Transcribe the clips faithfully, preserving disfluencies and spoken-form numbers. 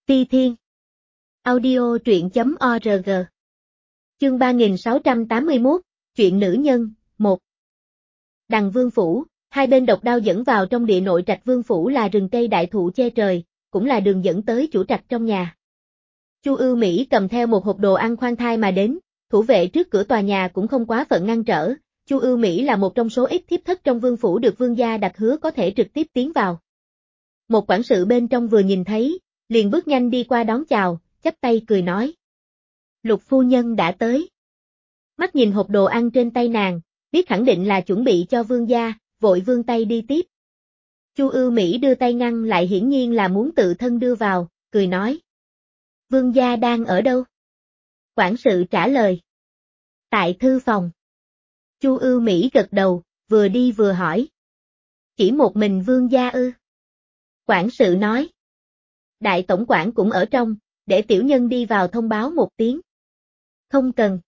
Ti Thiên. Audio truyện chấm org. Chương ba nghìn sáu trăm tám mươi mốt, chuyện nữ nhân, một. Đằng Vương Phủ, hai bên độc đao dẫn vào trong địa nội trạch Vương Phủ là rừng cây đại thụ che trời, cũng là đường dẫn tới chủ trạch trong nhà. Chu Ưu Mỹ cầm theo một hộp đồ ăn khoan thai mà đến, thủ vệ trước cửa tòa nhà cũng không quá phận ngăn trở. Chu Ưu Mỹ là một trong số ít thiếp thất trong Vương Phủ được Vương gia đặt hứa có thể trực tiếp tiến vào. Một quản sự bên trong vừa nhìn thấy, liền bước nhanh đi qua đón chào, chắp tay cười nói. Lục phu nhân đã tới. Mắt nhìn hộp đồ ăn trên tay nàng, biết khẳng định là chuẩn bị cho Vương gia, vội vươn tay đi tiếp. Chu Ưu Mỹ đưa tay ngăn lại, hiển nhiên là muốn tự thân đưa vào, cười nói. Vương gia đang ở đâu? Quản sự trả lời. Tại thư phòng. Chu Ưu Mỹ gật đầu, vừa đi vừa hỏi. Chỉ một mình Vương gia ư? Quản sự nói. Đại tổng quản cũng ở trong, để tiểu nhân đi vào thông báo một tiếng. Không cần.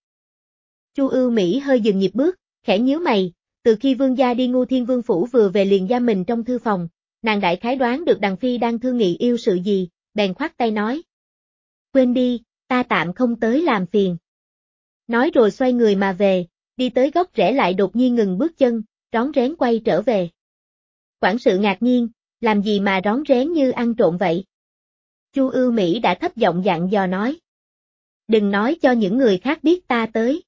Chu Ưu Mỹ hơi dừng nhịp bước, khẽ nhíu mày, từ khi Vương gia đi Ngưu Thiên Vương Phủ vừa về liền giam mình trong thư phòng, nàng đại khái đoán được Đằng Phi đang thương nghị yêu sự gì, bèn khoát tay nói. Quên đi, ta tạm không tới làm phiền. Nói rồi xoay người mà về, đi tới góc rẽ lại đột nhiên ngừng bước chân, rón rén quay trở về. Quản sự ngạc nhiên, làm gì mà rón rén như ăn trộm vậy? Chu Ưu Mỹ đã thấp giọng dặn dò nói. Đừng nói cho những người khác biết ta tới.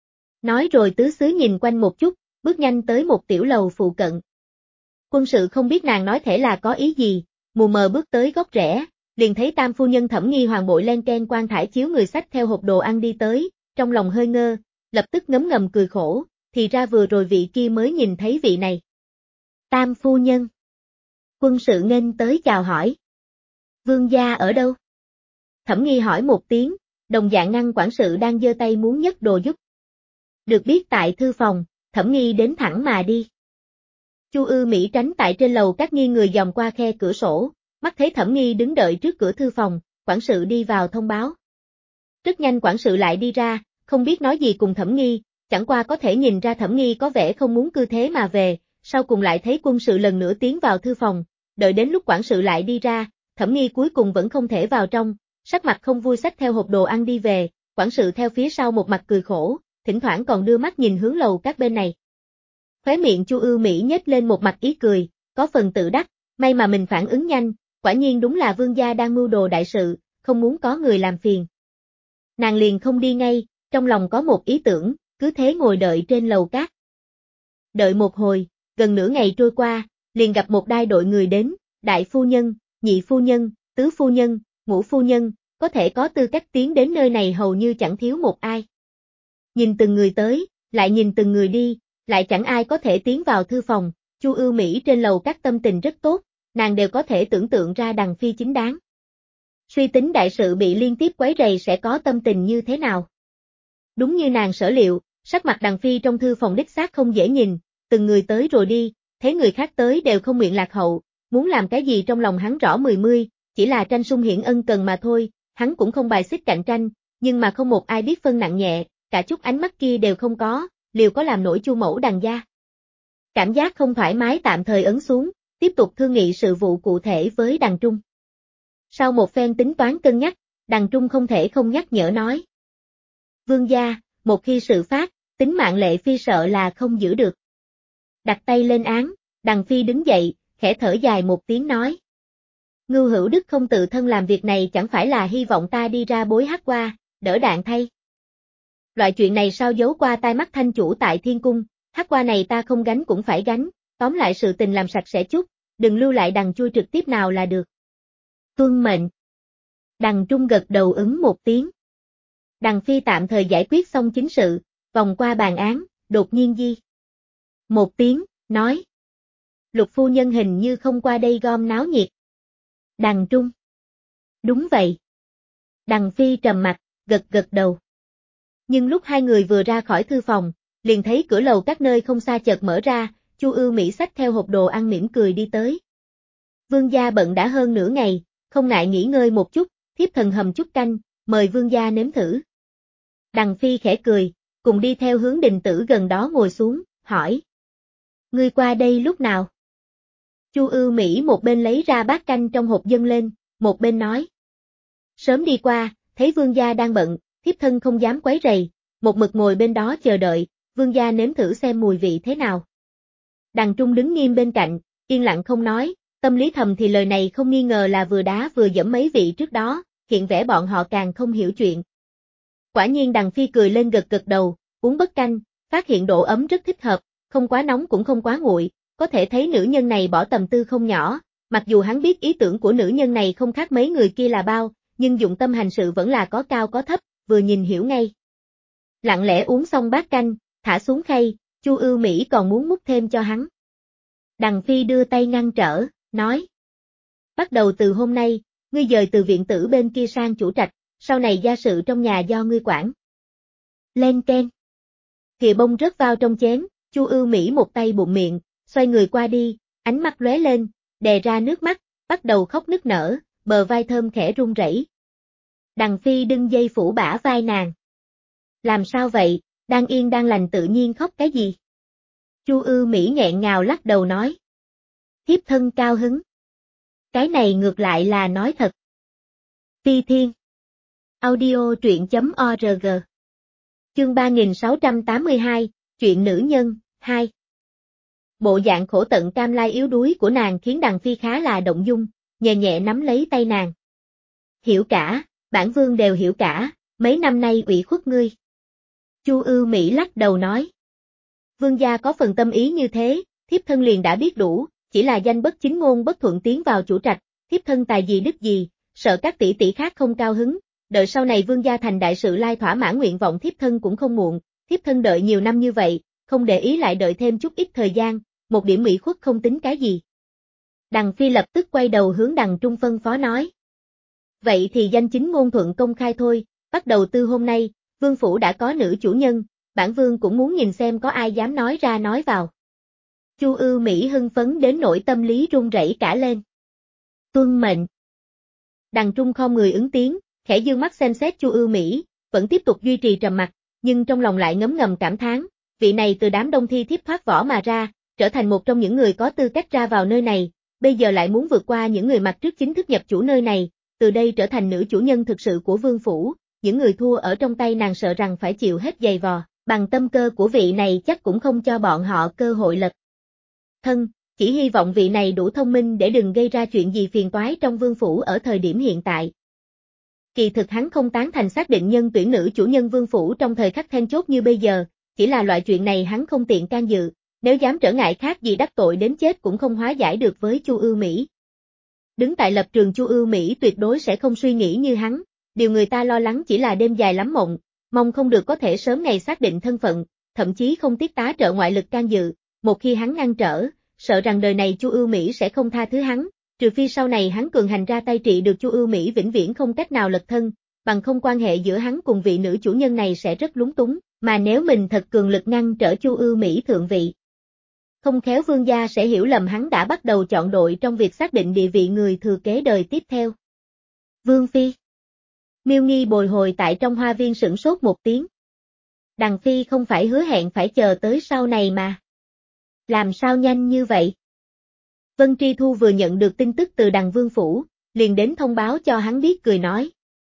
Nói rồi tứ xứ nhìn quanh một chút, bước nhanh tới một tiểu lầu phụ cận. Quân sự không biết nàng nói thể là có ý gì, mù mờ bước tới góc rẽ, liền thấy tam phu nhân Thẩm Nghi Hoàng bội len ken quan thải chiếu người xách theo hộp đồ ăn đi tới, trong lòng hơi ngơ, lập tức ngấm ngầm cười khổ, thì ra vừa rồi vị kia mới nhìn thấy vị này. Tam phu nhân. Quân sự nghênh tới chào hỏi. Vương gia ở đâu? Thẩm Nghi hỏi một tiếng, đồng dạng ngăn quản sự đang giơ tay muốn nhấc đồ giúp. Được biết tại thư phòng, Thẩm Nghi đến thẳng mà đi. Chu Ưu Mỹ tránh tại trên lầu các nghiêng người dòm qua khe cửa sổ, mắt thấy Thẩm Nghi đứng đợi trước cửa thư phòng, quản sự đi vào thông báo. Rất nhanh quản sự lại đi ra, không biết nói gì cùng Thẩm Nghi, chẳng qua có thể nhìn ra Thẩm Nghi có vẻ không muốn cứ thế mà về, sau cùng lại thấy quân sự lần nữa tiến vào thư phòng, đợi đến lúc quản sự lại đi ra, Thẩm Nghi cuối cùng vẫn không thể vào trong, sắc mặt không vui xách theo hộp đồ ăn đi về, quản sự theo phía sau một mặt cười khổ, thỉnh thoảng còn đưa mắt nhìn hướng lầu các bên này. Khóe miệng Chu Ưu Mỹ nhếch lên một mặt ý cười, có phần tự đắc, may mà mình phản ứng nhanh, quả nhiên đúng là Vương gia đang mưu đồ đại sự, không muốn có người làm phiền. Nàng liền không đi ngay, trong lòng có một ý tưởng, cứ thế ngồi đợi trên lầu các. Đợi một hồi, gần nửa ngày trôi qua, liền gặp một đai đội người đến, đại phu nhân, nhị phu nhân, tứ phu nhân, ngũ phu nhân, có thể có tư cách tiến đến nơi này hầu như chẳng thiếu một ai. Nhìn từng người tới, lại nhìn từng người đi, lại chẳng ai có thể tiến vào thư phòng, Chu Ưu Mỹ trên lầu các tâm tình rất tốt, nàng đều có thể tưởng tượng ra Đằng Phi chính đáng. Suy tính đại sự bị liên tiếp quấy rầy sẽ có tâm tình như thế nào. Đúng như nàng sở liệu, sắc mặt Đằng Phi trong thư phòng đích xác không dễ nhìn, từng người tới rồi đi, thấy người khác tới đều không nguyện lạc hậu, muốn làm cái gì trong lòng hắn rõ mười mươi, chỉ là tranh sung hiển ân cần mà thôi, hắn cũng không bài xích cạnh tranh, nhưng mà không một ai biết phân nặng nhẹ, cả chút ánh mắt kia đều không có, liều có làm nổi Chu mẫu Đằng gia. Cảm giác không thoải mái tạm thời ấn xuống, tiếp tục thương nghị sự vụ cụ thể với Đằng Trung. Sau một phen tính toán cân nhắc, Đằng Trung không thể không nhắc nhở nói. Vương gia, một khi sự phát, tính mạng Lệ Phi sợ là không giữ được. Đặt tay lên án, Đằng Phi đứng dậy, khẽ thở dài một tiếng nói. Ngưu Hữu Đức không tự thân làm việc này chẳng phải là hy vọng ta đi ra bối hát qua, đỡ đạn thay. Loại chuyện này sao giấu qua tai mắt thanh chủ tại thiên cung, hát qua này ta không gánh cũng phải gánh, tóm lại sự tình làm sạch sẽ chút, đừng lưu lại đằng chui trực tiếp nào là được. Tuân mệnh. Đằng Trung gật đầu ứng một tiếng. Đằng Phi tạm thời giải quyết xong chính sự, vòng qua bàn án, đột nhiên di. Một tiếng, nói. Lục phu nhân hình như không qua đây gom náo nhiệt. Đằng Trung. Đúng vậy. Đằng Phi trầm mặt, gật gật đầu. Nhưng lúc hai người vừa ra khỏi thư phòng, liền thấy cửa lầu các nơi không xa chợt mở ra, Chu Ưu Mỹ xách theo hộp đồ ăn mỉm cười đi tới. Vương gia bận đã hơn nửa ngày, không ngại nghỉ ngơi một chút, thiếp thần hầm chút canh, mời vương gia nếm thử. Đằng Phi khẽ cười, cùng đi theo hướng Đình Tử gần đó ngồi xuống, hỏi. Ngươi qua đây lúc nào? Chu Ưu Mỹ một bên lấy ra bát canh trong hộp dâng lên, một bên nói. Sớm đi qua, thấy vương gia đang bận, thiếp thân không dám quấy rầy, một mực ngồi bên đó chờ đợi, vương gia nếm thử xem mùi vị thế nào. Đằng Trung đứng nghiêm bên cạnh, yên lặng không nói, tâm lý thầm thì lời này không nghi ngờ là vừa đá vừa giẫm mấy vị trước đó, hiện vẻ bọn họ càng không hiểu chuyện. Quả nhiên Đằng Phi cười lên gật gật đầu, uống bớt canh, phát hiện độ ấm rất thích hợp, không quá nóng cũng không quá nguội, có thể thấy nữ nhân này bỏ tâm tư không nhỏ, mặc dù hắn biết ý tưởng của nữ nhân này không khác mấy người kia là bao, nhưng dụng tâm hành sự vẫn là có cao có thấp, vừa nhìn hiểu ngay. Lặng lẽ uống xong bát canh, thả xuống khay, Chu Ưu Mỹ còn muốn múc thêm cho hắn. Đằng Phi đưa tay ngăn trở, nói: "Bắt đầu từ hôm nay, ngươi dời từ viện tử bên kia sang chủ trạch, sau này gia sự trong nhà do ngươi quản." Lên keng. Thìa bông rớt vào trong chén, Chu Ưu Mỹ một tay bụng miệng, xoay người qua đi, ánh mắt lóe lên, đè ra nước mắt, bắt đầu khóc nức nở, bờ vai thơm khẽ run rẩy. Đằng Phi đưng dây phủ bả vai nàng. "Làm sao vậy, đang yên đang lành tự nhiên khóc cái gì?" Chu Ưu Mỹ nghẹn ngào lắc đầu nói: "Thiếp thân cao hứng." Cái này ngược lại là nói thật. Phi Thiên. Audio truyện chấm org. Chương ba nghìn sáu trăm tám mươi hai, chuyện nữ nhân, hai. Bộ dạng khổ tận cam lai yếu đuối của nàng khiến Đằng Phi khá là động dung, nhẹ nhẹ nắm lấy tay nàng. "Hiểu cả, bản vương đều hiểu cả, mấy năm nay ủy khuất ngươi." Chu Ưu Mỹ lắc đầu nói: "Vương gia có phần tâm ý như thế, thiếp thân liền đã biết đủ, chỉ là danh bất chính ngôn bất thuận tiến vào chủ trạch, thiếp thân tài gì đức gì, sợ các tỷ tỷ khác không cao hứng, đợi sau này vương gia thành đại sự lai thỏa mãn nguyện vọng thiếp thân cũng không muộn, thiếp thân đợi nhiều năm như vậy, không để ý lại đợi thêm chút ít thời gian, một điểm ủy khuất không tính cái gì." Đằng Phi lập tức quay đầu hướng Đằng Trung phân phó nói: "Vậy thì danh chính ngôn thuận công khai thôi, bắt đầu từ hôm nay, vương phủ đã có nữ chủ nhân, bản vương cũng muốn nhìn xem có ai dám nói ra nói vào." Chu Ưu Mỹ hưng phấn đến nỗi tâm lý run rẩy cả lên. "Tuân mệnh." Đằng Trung khom người ứng tiếng, khẽ dương mắt xem xét Chu Ưu Mỹ, vẫn tiếp tục duy trì trầm mặc, nhưng trong lòng lại ngấm ngầm cảm thán, vị này từ đám đông thi thiếp thoát vỏ mà ra, trở thành một trong những người có tư cách ra vào nơi này, bây giờ lại muốn vượt qua những người mặt trước chính thức nhập chủ nơi này, từ đây trở thành nữ chủ nhân thực sự của vương phủ, những người thua ở trong tay nàng sợ rằng phải chịu hết giày vò, bằng tâm cơ của vị này chắc cũng không cho bọn họ cơ hội lật thân, chỉ hy vọng vị này đủ thông minh để đừng gây ra chuyện gì phiền toái trong vương phủ ở thời điểm hiện tại. Kỳ thực hắn không tán thành xác định nhân tuyển nữ chủ nhân vương phủ trong thời khắc then chốt như bây giờ, chỉ là loại chuyện này hắn không tiện can dự, nếu dám trở ngại khác gì đắc tội đến chết cũng không hóa giải được với Chu Ưu Mỹ. Đứng tại lập trường Chu Ưu Mỹ tuyệt đối sẽ không suy nghĩ như hắn, điều người ta lo lắng chỉ là đêm dài lắm mộng, mong không được có thể sớm ngày xác định thân phận, thậm chí không tiếc tá trợ ngoại lực can dự, một khi hắn ngăn trở, sợ rằng đời này Chu Ưu Mỹ sẽ không tha thứ hắn, trừ phi sau này hắn cường hành ra tay trị được Chu Ưu Mỹ vĩnh viễn không cách nào lật thân, bằng không quan hệ giữa hắn cùng vị nữ chủ nhân này sẽ rất lúng túng, mà nếu mình thật cường lực ngăn trở Chu Ưu Mỹ thượng vị, không khéo vương gia sẽ hiểu lầm hắn đã bắt đầu chọn đội trong việc xác định địa vị người thừa kế đời tiếp theo. Vương Phi. Miêu Nghi bồi hồi tại trong hoa viên sửng sốt một tiếng. Đằng Phi không phải hứa hẹn phải chờ tới sau này mà. Làm sao nhanh như vậy? Vân Tri Thu vừa nhận được tin tức từ Đằng Vương Phủ, liền đến thông báo cho hắn biết cười nói.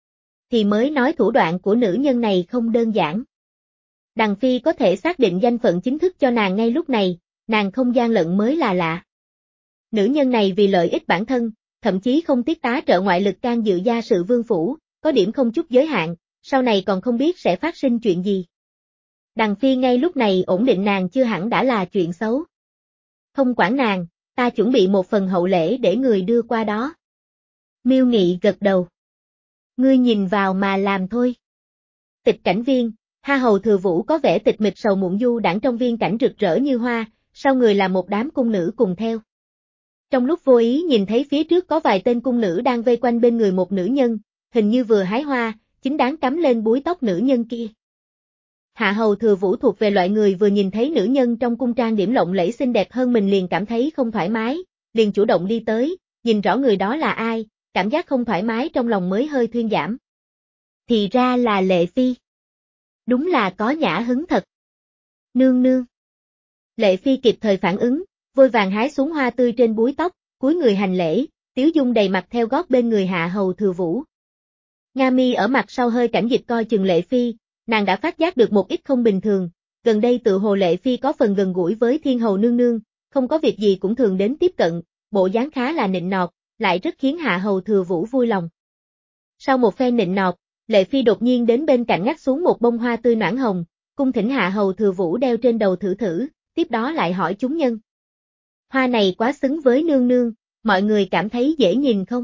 Thì mới nói thủ đoạn của nữ nhân này không đơn giản. Đằng Phi có thể xác định danh phận chính thức cho nàng ngay lúc này, nàng không gian lận mới là lạ. Nữ nhân này vì lợi ích bản thân, thậm chí không tiếc tá trợ ngoại lực can dự gia sự vương phủ, có điểm không chút giới hạn, sau này còn không biết sẽ phát sinh chuyện gì. Đằng Phi ngay lúc này ổn định nàng chưa hẳn đã là chuyện xấu. Không quản nàng, ta chuẩn bị một phần hậu lễ để người đưa qua đó. Miêu Nghị gật đầu. Ngươi nhìn vào mà làm thôi. Tịch cảnh viên, Ha Hầu Thừa Vũ có vẻ tịch mịch sầu muộn du đãng trong viên cảnh rực rỡ như hoa, sau người là một đám cung nữ cùng theo. Trong lúc vô ý nhìn thấy phía trước có vài tên cung nữ đang vây quanh bên người một nữ nhân, hình như vừa hái hoa, chính đáng cắm lên búi tóc nữ nhân kia. Hạ Hầu Thừa Vũ thuộc về loại người vừa nhìn thấy nữ nhân trong cung trang điểm lộng lẫy xinh đẹp hơn mình liền cảm thấy không thoải mái, liền chủ động đi tới, nhìn rõ người đó là ai, cảm giác không thoải mái trong lòng mới hơi thuyên giảm. Thì ra là Lệ Phi. Đúng là có nhã hứng thật. Nương nương. Lệ Phi kịp thời phản ứng, vội vàng hái xuống hoa tươi trên búi tóc, cúi người hành lễ, tiếu dung đầy mặt theo gót bên người Hạ Hầu Thừa Vũ. Nga Mi ở mặt sau hơi cảnh dịch coi chừng Lệ Phi, nàng đã phát giác được một ít không bình thường, gần đây tự hồ Lệ Phi có phần gần gũi với Thiên Hầu nương nương, không có việc gì cũng thường đến tiếp cận, bộ dáng khá là nịnh nọt, lại rất khiến Hạ Hầu Thừa Vũ vui lòng. Sau một phen nịnh nọt, Lệ Phi đột nhiên đến bên cạnh ngắt xuống một bông hoa tươi noãn hồng, cung thỉnh Hạ Hầu Thừa Vũ đeo trên đầu thử thử, tiếp đó lại hỏi chúng nhân. Hoa này quá xứng với nương nương, mọi người cảm thấy dễ nhìn không?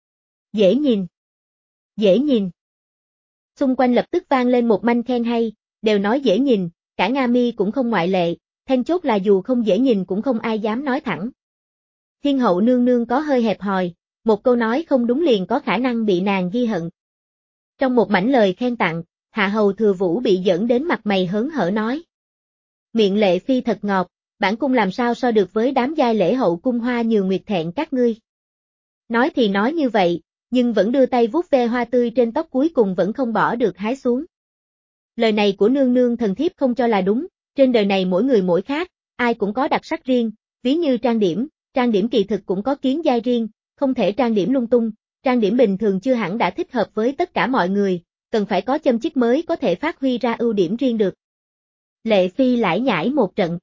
Dễ nhìn. Dễ nhìn. Xung quanh lập tức vang lên một manh khen hay, đều nói dễ nhìn, cả Nga Mi cũng không ngoại lệ, then chốt là dù không dễ nhìn cũng không ai dám nói thẳng. Thiên hậu nương nương có hơi hẹp hòi, một câu nói không đúng liền có khả năng bị nàng ghi hận. Trong một mảnh lời khen tặng, Hạ Hầu Thừa Vũ bị giỡn đến mặt mày hớn hở nói. Miệng Lệ Phi thật ngọt, bản cung làm sao so được với đám giai lễ hậu cung hoa nhường nguyệt thẹn các ngươi. Nói thì nói như vậy, nhưng vẫn đưa tay vuốt ve hoa tươi trên tóc cuối cùng vẫn không bỏ được hái xuống. Lời này của nương nương thần thiếp không cho là đúng, trên đời này mỗi người mỗi khác, ai cũng có đặc sắc riêng, ví như trang điểm, trang điểm kỳ thực cũng có kiến giai riêng, không thể trang điểm lung tung, trang điểm bình thường chưa hẳn đã thích hợp với tất cả mọi người, cần phải có châm chích mới có thể phát huy ra ưu điểm riêng được. Lệ Phi lải nhải một trận.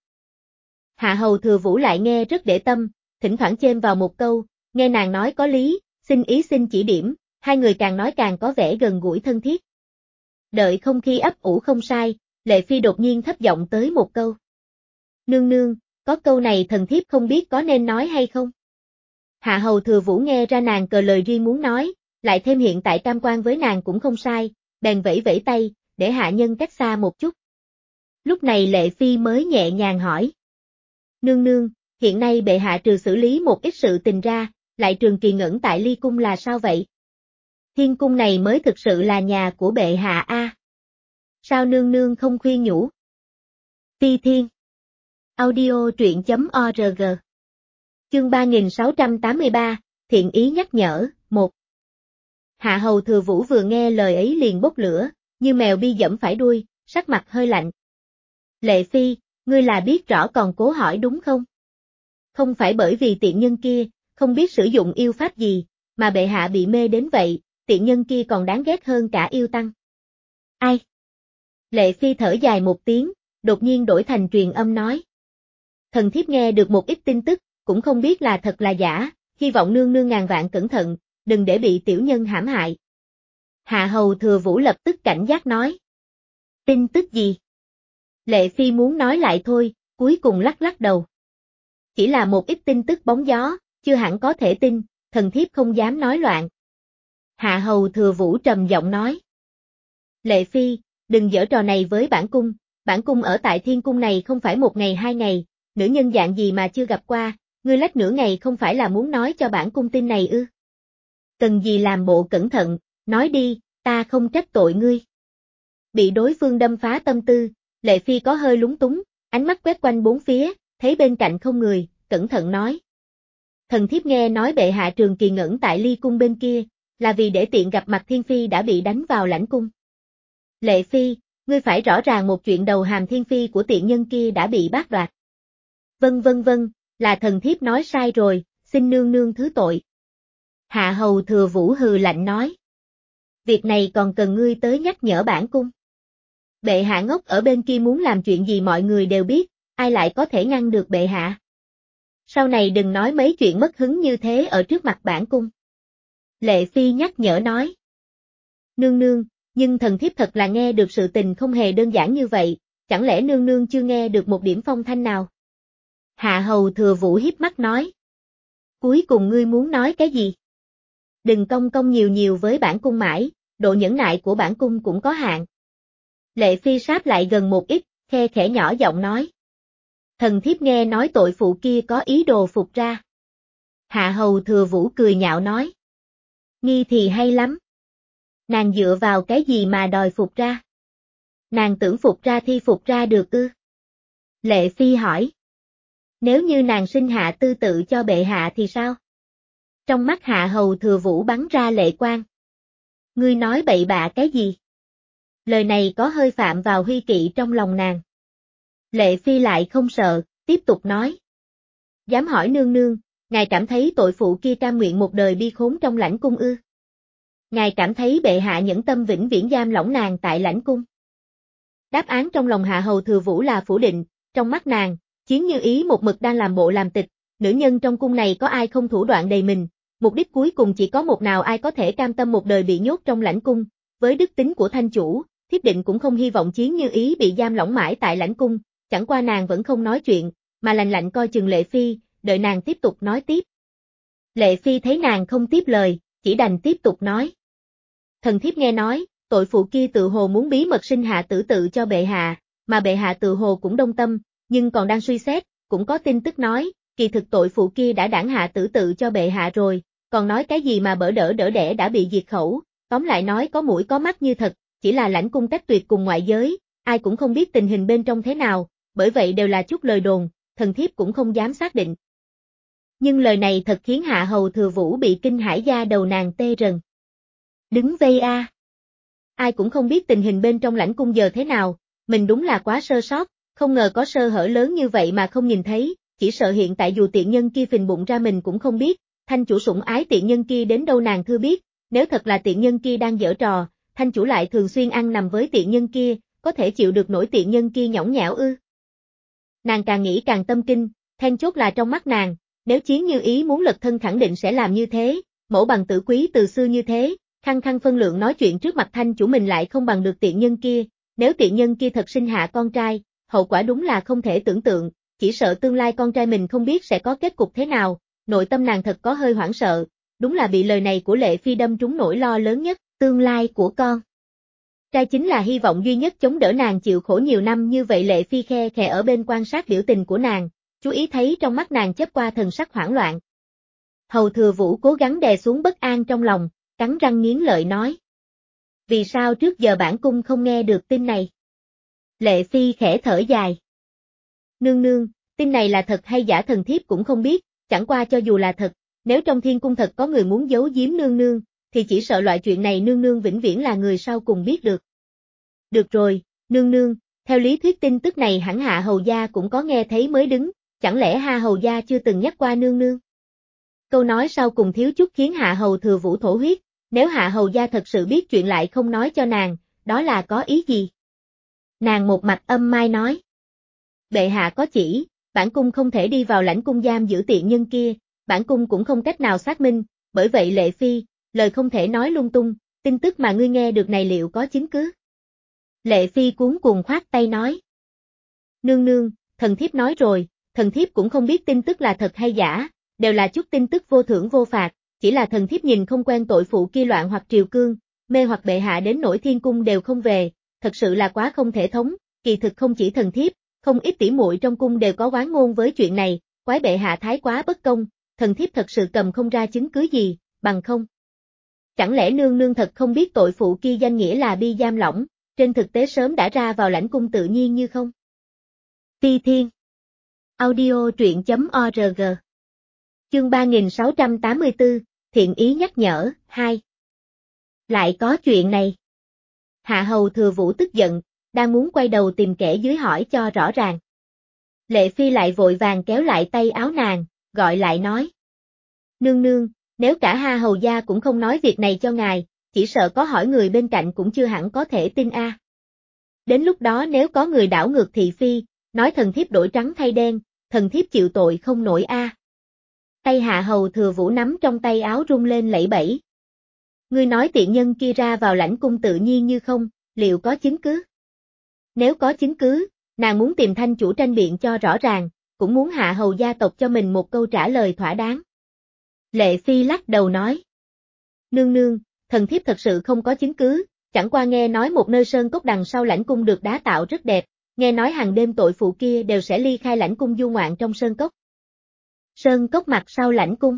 Hạ Hầu Thừa Vũ lại nghe rất để tâm, thỉnh thoảng chêm vào một câu, nghe nàng nói có lý, xin ý xin chỉ điểm, hai người càng nói càng có vẻ gần gũi thân thiết. Đợi không khí ấp ủ không sai, Lệ Phi đột nhiên thấp giọng tới một câu. Nương nương, có câu này thần thiếp không biết có nên nói hay không? Hạ Hầu Thừa Vũ nghe ra nàng cờ lời riêng muốn nói, lại thêm hiện tại cam quan với nàng cũng không sai, bèn vẫy vẫy tay, để hạ nhân cách xa một chút. Lúc này Lệ Phi mới nhẹ nhàng hỏi. Nương nương, hiện nay bệ hạ trừ xử lý một ít sự tình ra, lại trường kỳ ngẩn tại Ly Cung là sao vậy? Thiên cung này mới thực sự là nhà của bệ hạ a. À? Sao nương nương không khuyên nhủ? Phi Thiên. Audio truyện chấm org. Chương ba nghìn sáu trăm tám mươi ba, thiện ý nhắc nhở, một. Hạ Hầu Thừa Vũ vừa nghe lời ấy liền bốc lửa, như mèo bi dẫm phải đuôi, sắc mặt hơi lạnh. Lệ Phi, ngươi là biết rõ còn cố hỏi đúng không? Không phải bởi vì tiện nhân kia, không biết sử dụng yêu pháp gì, mà bệ hạ bị mê đến vậy, tiện nhân kia còn đáng ghét hơn cả yêu tăng. Ai? Lệ Phi thở dài một tiếng, đột nhiên đổi thành truyền âm nói. Thần thiếp nghe được một ít tin tức, cũng không biết là thật là giả, hy vọng nương nương ngàn vạn cẩn thận, đừng để bị tiểu nhân hãm hại. Hạ Hầu Thừa Vũ lập tức cảnh giác nói. Tin tức gì? Lệ Phi muốn nói lại thôi, cuối cùng lắc lắc đầu. Chỉ là một ít tin tức bóng gió, chưa hẳn có thể tin, thần thiếp không dám nói loạn. Hạ Hầu Thừa Vũ trầm giọng nói. Lệ Phi, đừng giở trò này với bản cung, bản cung ở tại thiên cung này không phải một ngày hai ngày, nữ nhân dạng gì mà chưa gặp qua, ngươi lách nửa ngày không phải là muốn nói cho bản cung tin này ư. Cần gì làm bộ cẩn thận, nói đi, ta không trách tội ngươi. Bị đối phương đâm phá tâm tư, Lệ Phi có hơi lúng túng, ánh mắt quét quanh bốn phía, thấy bên cạnh không người, cẩn thận nói. Thần thiếp nghe nói bệ hạ trường kỳ ngẩn tại Ly Cung bên kia, là vì để tiện gặp mặt Thiên Phi đã bị đánh vào lãnh cung. Lệ Phi, ngươi phải rõ ràng một chuyện đầu hàm Thiên Phi của tiện nhân kia đã bị bác đoạt. Vân vân vân, là thần thiếp nói sai rồi, xin nương nương thứ tội. Hạ Hầu Thừa Vũ hừ lạnh nói. Việc này còn cần ngươi tới nhắc nhở bản cung. Bệ hạ ngốc ở bên kia muốn làm chuyện gì mọi người đều biết, ai lại có thể ngăn được bệ hạ. Sau này đừng nói mấy chuyện mất hứng như thế ở trước mặt bản cung. Lệ Phi nhắc nhở nói. Nương nương, nhưng thần thiếp thật là nghe được sự tình không hề đơn giản như vậy, chẳng lẽ nương nương chưa nghe được một điểm phong thanh nào? Hạ Hầu Thừa Vũ hiếp mắt nói. Cuối cùng ngươi muốn nói cái gì? Đừng công công nhiều nhiều với bản cung mãi, độ nhẫn nại của bản cung cũng có hạn. Lệ Phi sáp lại gần một ít, khe khẽ nhỏ giọng nói. Thần thiếp nghe nói tội phụ kia có ý đồ phục ra. Hạ Hầu Thừa Vũ cười nhạo nói. Nghi thì hay lắm. Nàng dựa vào cái gì mà đòi phục ra? Nàng tưởng phục ra thi phục ra được ư? Lệ Phi hỏi. Nếu như nàng sinh hạ tư tự cho bệ hạ thì sao? Trong mắt Hạ Hầu Thừa Vũ bắn ra lệ quang. Ngươi nói bậy bạ cái gì? Lời này có hơi phạm vào huy kỵ trong lòng nàng. Lệ Phi lại không sợ, tiếp tục nói. Dám hỏi nương nương, ngài cảm thấy tội phụ kia cam nguyện một đời bi khốn trong lãnh cung ư? Ngài cảm thấy bệ hạ nhẫn tâm vĩnh viễn giam lỏng nàng tại lãnh cung. Đáp án trong lòng Hạ Hầu Thừa Vũ là phủ định, trong mắt nàng, Chiến Như Ý một mực đang làm bộ làm tịch, nữ nhân trong cung này có ai không thủ đoạn đầy mình, mục đích cuối cùng chỉ có một nào ai có thể cam tâm một đời bị nhốt trong lãnh cung, với đức tính của thanh chủ, thiếp định cũng không hy vọng Chiến Như Ý bị giam lỏng mãi tại lãnh cung, chẳng qua nàng vẫn không nói chuyện, mà lạnh lạnh coi chừng Lệ Phi, đợi nàng tiếp tục nói tiếp. Lệ Phi thấy nàng không tiếp lời, chỉ đành tiếp tục nói. Thần thiếp nghe nói, tội phụ kia tự hồ muốn bí mật sinh hạ tử tự cho bệ hạ, mà bệ hạ tự hồ cũng đông tâm, nhưng còn đang suy xét, cũng có tin tức nói, kỳ thực tội phụ kia đã đản hạ tử tự cho bệ hạ rồi, còn nói cái gì mà bỡ đỡ đỡ đẻ đã bị diệt khẩu, tóm lại nói có mũi có mắt như thật, chỉ là lãnh cung cách tuyệt cùng ngoại giới, ai cũng không biết tình hình bên trong thế nào, bởi vậy đều là chút lời đồn, thần thiếp cũng không dám xác định. Nhưng lời này thật khiến Hạ Hầu Thừa Vũ bị kinh hãi, da đầu nàng tê rần. Đứng vây a. À. Ai cũng không biết tình hình bên trong lãnh cung giờ thế nào, mình đúng là quá sơ sót, không ngờ có sơ hở lớn như vậy mà không nhìn thấy, chỉ sợ hiện tại dù tiện nhân kia phình bụng ra mình cũng không biết, thanh chủ sủng ái tiện nhân kia đến đâu nàng thưa biết, nếu thật là tiện nhân kia đang giở trò, thanh chủ lại thường xuyên ăn nằm với tiện nhân kia, có thể chịu được nổi tiện nhân kia nhõng nhẽo ư. Nàng càng nghĩ càng tâm kinh, then chốt là trong mắt nàng, nếu Chiến Như Ý muốn lật thân khẳng định sẽ làm như thế, mẫu bằng tử quý từ xưa như thế, khăng khăng phân lượng nói chuyện trước mặt thanh chủ mình lại không bằng được tiện nhân kia, nếu tiện nhân kia thật sinh hạ con trai, hậu quả đúng là không thể tưởng tượng, chỉ sợ tương lai con trai mình không biết sẽ có kết cục thế nào, nội tâm nàng thật có hơi hoảng sợ, đúng là bị lời này của Lệ Phi đâm trúng nỗi lo lớn nhất, tương lai của con. Trai chính là hy vọng duy nhất chống đỡ nàng chịu khổ nhiều năm như vậy. Lệ Phi khe khẽ ở bên quan sát biểu tình của nàng, chú ý thấy trong mắt nàng chớp qua thần sắc hoảng loạn. Hầu Thừa Vũ cố gắng đè xuống bất an trong lòng, cắn răng nghiến lợi nói. Vì sao trước giờ bản cung không nghe được tin này? Lệ Phi khẽ thở dài. Nương nương, tin này là thật hay giả thần thiếp cũng không biết, chẳng qua cho dù là thật, nếu trong thiên cung thật có người muốn giấu giếm nương nương, thì chỉ sợ loại chuyện này nương nương vĩnh viễn là người sau cùng biết được. Được rồi, nương nương, theo lý thuyết tin tức này hẳn Hạ Hầu gia cũng có nghe thấy mới đứng, chẳng lẽ Hạ Hầu gia chưa từng nhắc qua nương nương? Câu nói sau cùng thiếu chút khiến Hạ Hầu Thừa Vũ thổ huyết, nếu Hạ Hầu gia thật sự biết chuyện lại không nói cho nàng, đó là có ý gì? Nàng một mặt âm mai nói. Bệ hạ có chỉ, bản cung không thể đi vào lãnh cung giam giữ tiện nhân kia, bản cung cũng không cách nào xác minh, bởi vậy Lệ Phi, lời không thể nói lung tung, tin tức mà ngươi nghe được này liệu có chứng cứ? Lệ Phi cuống cuồng khoát tay nói. Nương nương, thần thiếp nói rồi, thần thiếp cũng không biết tin tức là thật hay giả, đều là chút tin tức vô thưởng vô phạt, chỉ là thần thiếp nhìn không quen tội phụ kia loạn hoặc triều cương, mê hoặc bệ hạ đến nỗi thiên cung đều không về, thật sự là quá không thể thống, kỳ thực không chỉ thần thiếp, không ít tỷ muội trong cung đều có oán ngôn với chuyện này, quái bệ hạ thái quá bất công, thần thiếp thật sự cầm không ra chứng cứ gì, bằng không. Chẳng lẽ nương nương thật không biết tội phụ kia danh nghĩa là bi giam lỏng, trên thực tế sớm đã ra vào lãnh cung tự nhiên như không? Ti Thiên Audio truyện chấm org Chương ba nghìn sáu trăm tám mươi tư, thiện ý nhắc nhở, hai. Lại có chuyện này. Hạ Hầu Thừa Vũ tức giận, đang muốn quay đầu tìm kẻ dưới hỏi cho rõ ràng. Lệ Phi lại vội vàng kéo lại tay áo nàng, gọi lại nói. Nương nương, nếu cả Hạ Hầu gia cũng không nói việc này cho ngài, chỉ sợ có hỏi người bên cạnh cũng chưa hẳn có thể tin a. À. Đến lúc đó nếu có người đảo ngược thị phi, nói thần thiếp đổi trắng thay đen, thần thiếp chịu tội không nổi a. À. Tay Hạ Hầu Thừa Vũ nắm trong tay áo rung lên lẫy bẫy. Ngươi nói tiện nhân kia ra vào lãnh cung tự nhiên như không, liệu có chứng cứ? Nếu có chứng cứ, nàng muốn tìm thanh chủ tranh biện cho rõ ràng, cũng muốn Hạ Hầu gia tộc cho mình một câu trả lời thỏa đáng. Lệ Phi lắc đầu nói. Nương nương, thần thiếp thật sự không có chứng cứ, chẳng qua nghe nói một nơi sơn cốc đằng sau lãnh cung được đá tạo rất đẹp, nghe nói hàng đêm tội phụ kia đều sẽ ly khai lãnh cung du ngoạn trong sơn cốc. Sơn cốc mặt sau lãnh cung.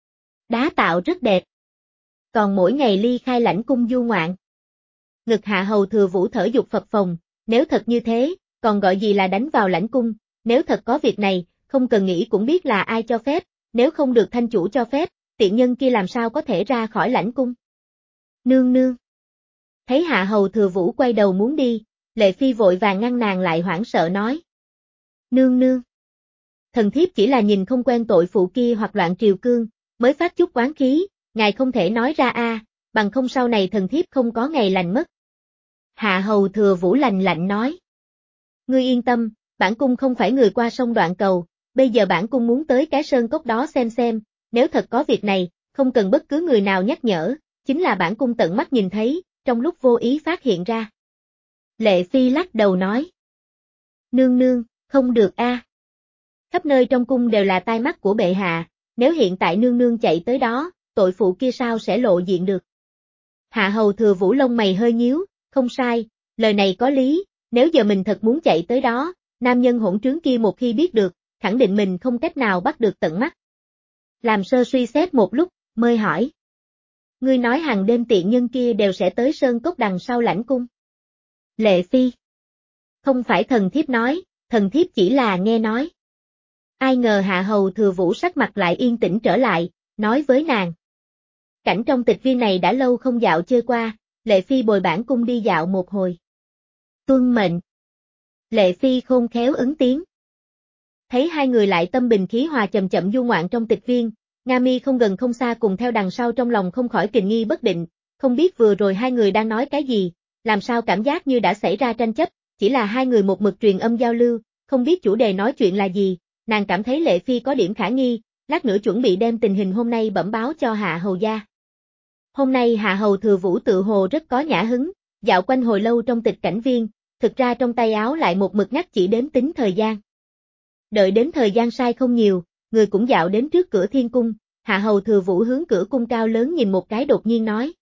Đá tạo rất đẹp. Còn mỗi ngày ly khai lãnh cung du ngoạn. Ngực Hạ Hầu Thừa Vũ thở dục phập phồng, nếu thật như thế, còn gọi gì là đánh vào lãnh cung, nếu thật có việc này, không cần nghĩ cũng biết là ai cho phép, nếu không được thanh chủ cho phép, tiện nhân kia làm sao có thể ra khỏi lãnh cung. Nương nương. Thấy Hạ Hầu Thừa Vũ quay đầu muốn đi, Lệ Phi vội vàng ngăn nàng lại hoảng sợ nói. Nương nương. Thần thiếp chỉ là nhìn không quen tội phụ kia hoặc loạn triều cương, mới phát chút oán khí, ngài không thể nói ra a, à, bằng không sau này thần thiếp không có ngày lành mất. Hạ hầu thừa vũ lạnh lạnh nói. Ngươi yên tâm, bản cung không phải người qua sông đoạn cầu, bây giờ bản cung muốn tới cái sơn cốc đó xem xem, nếu thật có việc này, không cần bất cứ người nào nhắc nhở, chính là bản cung tận mắt nhìn thấy, trong lúc vô ý phát hiện ra. Lệ Phi lắc đầu nói. Nương nương, không được a. Khắp nơi trong cung đều là tai mắt của bệ hạ, nếu hiện tại nương nương chạy tới đó, tội phụ kia sao sẽ lộ diện được. Hạ hầu thừa vũ lông mày hơi nhíu, không sai, lời này có lý, nếu giờ mình thật muốn chạy tới đó, nam nhân hỗn trướng kia một khi biết được, khẳng định mình không cách nào bắt được tận mắt. Làm sơ suy xét một lúc, mới hỏi. Ngươi nói hàng đêm tiện nhân kia đều sẽ tới sơn cốc đằng sau lãnh cung. Lệ Phi. Không phải thần thiếp nói, thần thiếp chỉ là nghe nói. Ai ngờ hạ hầu thừa vũ sắc mặt lại yên tĩnh trở lại, nói với nàng. Cảnh trong tịch viên này đã lâu không dạo chơi qua, Lệ Phi bồi bản cung đi dạo một hồi. Tuân mệnh. Lệ Phi khôn khéo ứng tiếng. Thấy hai người lại tâm bình khí hòa chậm chậm du ngoạn trong tịch viên, Nga Mi không gần không xa cùng theo đằng sau trong lòng không khỏi kình nghi bất định, không biết vừa rồi hai người đang nói cái gì, làm sao cảm giác như đã xảy ra tranh chấp, chỉ là hai người một mực truyền âm giao lưu, không biết chủ đề nói chuyện là gì, nàng cảm thấy Lệ Phi có điểm khả nghi, lát nữa chuẩn bị đem tình hình hôm nay bẩm báo cho Hạ hầu gia. Hôm nay Hạ hầu thừa vũ tự hồ rất có nhã hứng, dạo quanh hồi lâu trong tịch cảnh viên, thực ra trong tay áo lại một mực nhắc chỉ đếm tính thời gian. Đợi đến thời gian sai không nhiều, người cũng dạo đến trước cửa thiên cung, Hạ hầu thừa vũ hướng cửa cung cao lớn nhìn một cái đột nhiên nói.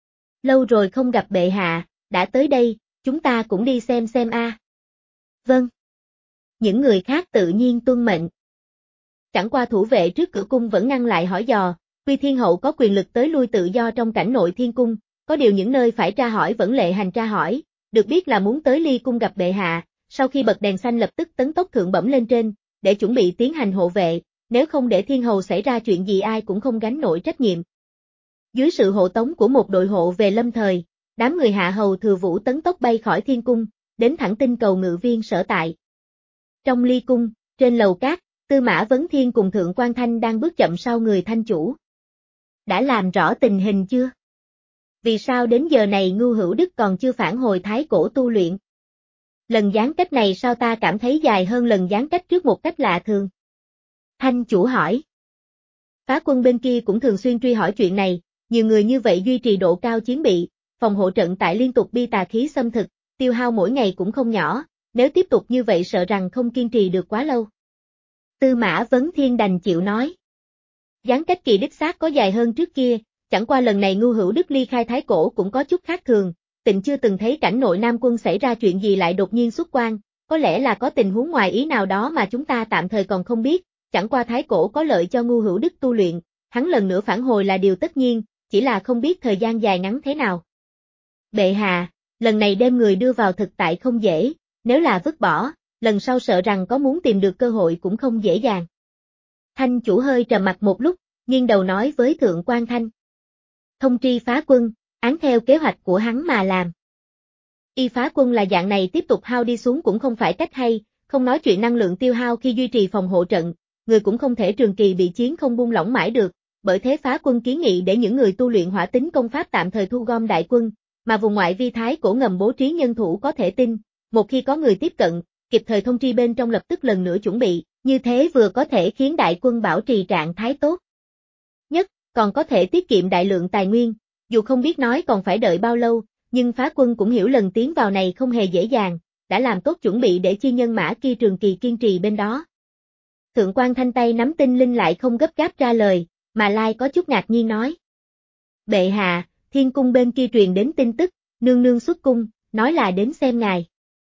Lâu rồi không gặp bệ hạ, đã tới đây, chúng ta cũng đi xem xem a. Vâng. Những người khác tự nhiên tuân mệnh. Chẳng qua thủ vệ trước cửa cung vẫn ngăn lại hỏi dò, Quy Thiên Hậu có quyền lực tới lui tự do trong cảnh nội thiên cung, có điều những nơi phải tra hỏi vẫn lệ hành tra hỏi, được biết là muốn tới ly cung gặp bệ hạ, sau khi bật đèn xanh lập tức tấn tốc thượng bẩm lên trên, để chuẩn bị tiến hành hộ vệ, nếu không để Thiên Hầu xảy ra chuyện gì ai cũng không gánh nổi trách nhiệm. Dưới sự hộ tống của một đội hộ về lâm thời, đám người Hạ hầu thừa vũ tấn tốc bay khỏi thiên cung, đến thẳng tinh cầu ngự viên sở tại. Trong ly cung, trên lầu cát, Tư Mã Vấn Thiên cùng Thượng Quan Thanh đang bước chậm sau người thanh chủ. Đã làm rõ tình hình chưa? Vì sao đến giờ này Ngưu Hữu Đức còn chưa phản hồi thái cổ tu luyện? Lần giáng cách này sao ta cảm thấy dài hơn lần giáng cách trước một cách lạ thường? Thanh chủ hỏi. Phá quân bên kia cũng thường xuyên truy hỏi chuyện này, nhiều người như vậy duy trì độ cao chiến bị, phòng hộ trận tại liên tục bi tà khí xâm thực, tiêu hao mỗi ngày cũng không nhỏ, nếu tiếp tục như vậy sợ rằng không kiên trì được quá lâu. Tư Mã Vấn Thiên đành chịu nói. Giáng cách kỳ đích xác có dài hơn trước kia, chẳng qua lần này Ngưu Hữu Đức ly khai thái cổ cũng có chút khác thường, Tịnh chưa từng thấy cảnh nội Nam Quân xảy ra chuyện gì lại đột nhiên xuất quan, có lẽ là có tình huống ngoài ý nào đó mà chúng ta tạm thời còn không biết, chẳng qua thái cổ có lợi cho Ngưu Hữu Đức tu luyện, hắn lần nữa phản hồi là điều tất nhiên, chỉ là không biết thời gian dài ngắn thế nào. Bệ hạ, lần này đem người đưa vào thực tại không dễ, nếu là vứt bỏ, lần sau sợ rằng có muốn tìm được cơ hội cũng không dễ dàng. Thanh chủ hơi trầm mặt một lúc, nghiêng đầu nói với Thượng Quan Thanh. Thông tri phá quân, án theo kế hoạch của hắn mà làm. Y phá quân là dạng này tiếp tục hao đi xuống cũng không phải cách hay, không nói chuyện năng lượng tiêu hao khi duy trì phòng hộ trận, người cũng không thể trường kỳ bị chiến không buông lỏng mãi được, bởi thế phá quân kiến nghị để những người tu luyện hỏa tính công pháp tạm thời thu gom đại quân, mà vùng ngoại vi thái cổ ngầm bố trí nhân thủ có thể tin, một khi có người tiếp cận, kịp thời thông tri bên trong lập tức lần nữa chuẩn bị, như thế vừa có thể khiến đại quân bảo trì trạng thái tốt nhất, còn có thể tiết kiệm đại lượng tài nguyên, dù không biết nói còn phải đợi bao lâu, nhưng phá quân cũng hiểu lần tiến vào này không hề dễ dàng, đã làm tốt chuẩn bị để chi nhân mã kia trường kỳ kiên trì bên đó. Thượng Quan Thanh tay nắm tinh linh lại không gấp gáp ra lời, mà lai có chút ngạc nhiên nói. Bệ hạ, thiên cung bên kia truyền đến tin tức, nương nương xuất cung, nói là đến xem ngài.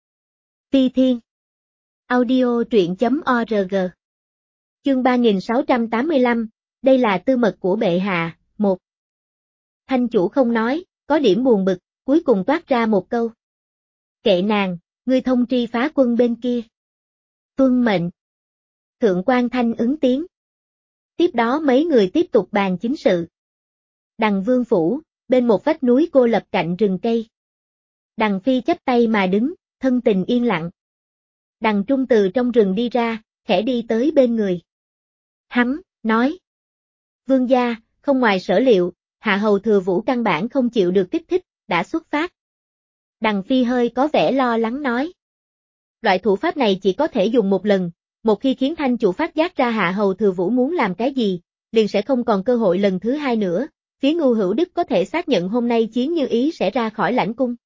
Phi Thiên Audio truyện chấm org Chương ba nghìn sáu trăm tám mươi lăm, đây là tư mật của bệ hạ, một. Thanh chủ không nói, có điểm buồn bực, cuối cùng toát ra một câu. Kệ nàng, ngươi thông tri phá quân bên kia. Tuân mệnh. Thượng Quan Thanh ứng tiếng. Tiếp đó mấy người tiếp tục bàn chính sự. Đằng Vương Phủ, bên một vách núi cô lập cạnh rừng cây. Đằng Phi chắp tay mà đứng, thân tình yên lặng. Đằng Trung từ trong rừng đi ra, khẽ đi tới bên người. Hắn, nói. Vương gia, không ngoài sở liệu, Hạ hầu thừa vũ căn bản không chịu được kích thích, đã xuất phát. Đằng Phi hơi có vẻ lo lắng nói. Loại thủ pháp này chỉ có thể dùng một lần, một khi khiến thanh chủ phát giác ra hạ hầu thừa vũ muốn làm cái gì, liền sẽ không còn cơ hội lần thứ hai nữa, phía Ngưu Hữu Đức có thể xác nhận hôm nay Chiến Như Ý sẽ ra khỏi lãnh cung.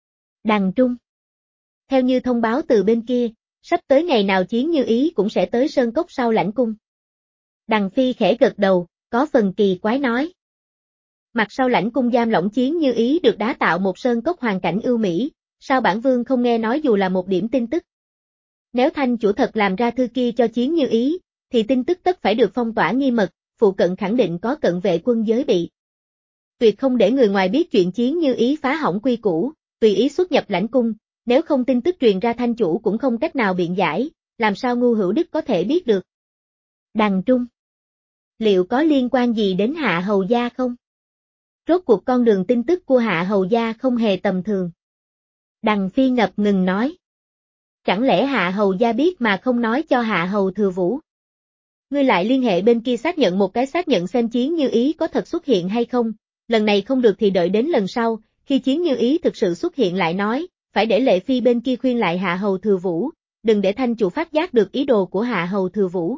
Đằng Trung. Theo như thông báo từ bên kia, sắp tới ngày nào Chiến Như Ý cũng sẽ tới sơn cốc sau lãnh cung. Đằng Phi khẽ gật đầu, có phần kỳ quái nói. Mặt sau lãnh cung giam lỏng Chiến Như Ý được đá tạo một sơn cốc hoàn cảnh ưu mỹ, sao bản vương không nghe nói dù là một điểm tin tức. Nếu thanh chủ thật làm ra thư kia cho Chiến Như Ý, thì tin tức tất phải được phong tỏa nghiêm mật, phụ cận khẳng định có cận vệ quân giới bị. Tuyệt không để người ngoài biết chuyện Chiến Như Ý phá hỏng quy củ, tùy ý xuất nhập lãnh cung, nếu không tin tức truyền ra thanh chủ cũng không cách nào biện giải, làm sao Ngưu Hữu Đức có thể biết được. Đằng Trung. Liệu có liên quan gì đến Hạ Hầu Gia không? Rốt cuộc con đường tin tức của Hạ Hầu Gia không hề tầm thường. Đằng Phi ngập ngừng nói. Chẳng lẽ Hạ Hầu Gia biết mà không nói cho Hạ Hầu Thừa Vũ? Ngươi lại liên hệ bên kia xác nhận một cái xác nhận xem Chiến Như Ý có thật xuất hiện hay không, lần này không được thì đợi đến lần sau, khi Chiến Như Ý thực sự xuất hiện lại nói, phải để Lệ Phi bên kia khuyên lại Hạ Hầu Thừa Vũ, đừng để thanh chủ phát giác được ý đồ của Hạ Hầu Thừa Vũ.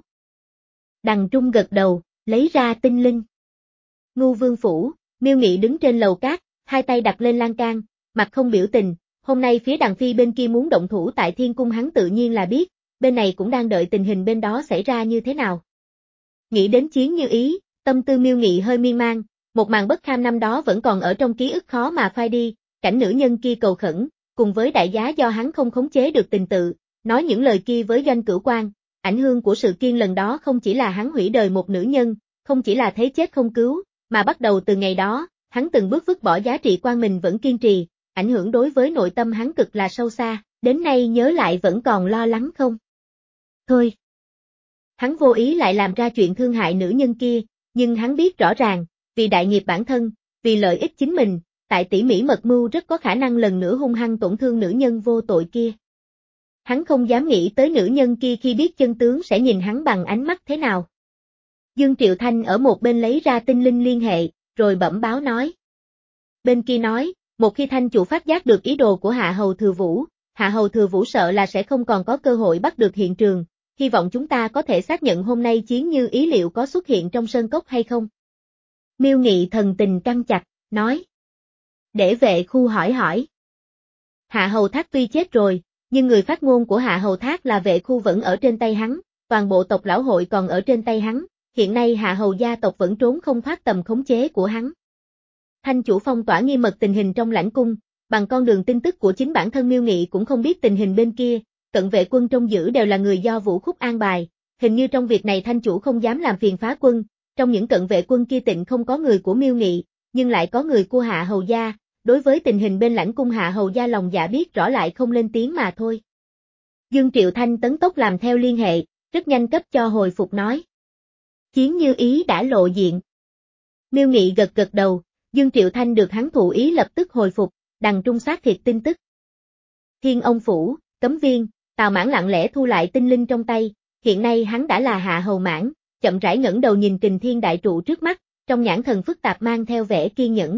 Đằng Trung gật đầu, lấy ra tinh linh. Ngưu Vương Phủ, Miêu Nghị đứng trên lầu cát, hai tay đặt lên lan can, mặt không biểu tình, hôm nay phía Đằng Phi bên kia muốn động thủ tại Thiên Cung hắn tự nhiên là biết, bên này cũng đang đợi tình hình bên đó xảy ra như thế nào. Nghĩ đến Chiến Như Ý, tâm tư Miêu Nghị hơi miên man, một màn bất kham năm đó vẫn còn ở trong ký ức khó mà phai đi, cảnh nữ nhân kia cầu khẩn, cùng với đại giá do hắn không khống chế được tình tự, nói những lời kia với Doanh Cửu Quan, ảnh hưởng của sự kiên lần đó không chỉ là hắn hủy đời một nữ nhân, không chỉ là thấy chết không cứu, mà bắt đầu từ ngày đó, hắn từng bước vứt bỏ giá trị quan mình vẫn kiên trì, ảnh hưởng đối với nội tâm hắn cực là sâu xa, đến nay nhớ lại vẫn còn lo lắng không? Thôi. Hắn vô ý lại làm ra chuyện thương hại nữ nhân kia, nhưng hắn biết rõ ràng, vì đại nghiệp bản thân, vì lợi ích chính mình, tại tỉ mỉ mật mưu rất có khả năng lần nữa hung hăng tổn thương nữ nhân vô tội kia. Hắn không dám nghĩ tới nữ nhân kia khi biết chân tướng sẽ nhìn hắn bằng ánh mắt thế nào. Dương Triệu Thanh ở một bên lấy ra tinh linh liên hệ, rồi bẩm báo nói. Bên kia nói, một khi thanh chủ phát giác được ý đồ của Hạ Hầu Thừa Vũ, Hạ Hầu Thừa Vũ sợ là sẽ không còn có cơ hội bắt được hiện trường, hy vọng chúng ta có thể xác nhận hôm nay Chiến Như Ý liệu có xuất hiện trong sơn cốc hay không. Miêu Nghị thần tình căng chặt, nói. Để vệ khu hỏi hỏi. Hạ Hầu Thác tuy chết rồi, nhưng người phát ngôn của Hạ Hầu Thác là vệ khu vẫn ở trên tay hắn, toàn bộ tộc lão hội còn ở trên tay hắn, hiện nay Hạ Hầu gia tộc vẫn trốn không thoát tầm khống chế của hắn. Thanh chủ phong tỏa nghiêm mật tình hình trong lãnh cung, bằng con đường tin tức của chính bản thân Miêu Nghị cũng không biết tình hình bên kia, cận vệ quân trông giữ đều là người do Vũ Khúc an bài, hình như trong việc này thanh chủ không dám làm phiền phá quân, trong những cận vệ quân kia tịnh không có người của Miêu Nghị, nhưng lại có người của Hạ Hầu gia, đối với tình hình bên lãnh cung Hạ Hầu gia lòng dạ biết rõ lại không lên tiếng mà thôi. Dương Triệu Thanh tấn tốc làm theo liên hệ, rất nhanh cấp cho hồi phục nói. Chiến Như Ý đã lộ diện. Miêu Nghị gật gật đầu, Dương Triệu Thanh được hắn thụ ý lập tức hồi phục, Đằng Trung xác thiệt tin tức. Thiên Ông Phủ, Cấm Viên, Tào Mãn lặng lẽ thu lại tinh linh trong tay, hiện nay hắn đã là Hạ Hầu Mãn, chậm rãi ngẩng đầu nhìn Kình Thiên đại trụ trước mắt, trong nhãn thần phức tạp mang theo vẻ kiên nhẫn.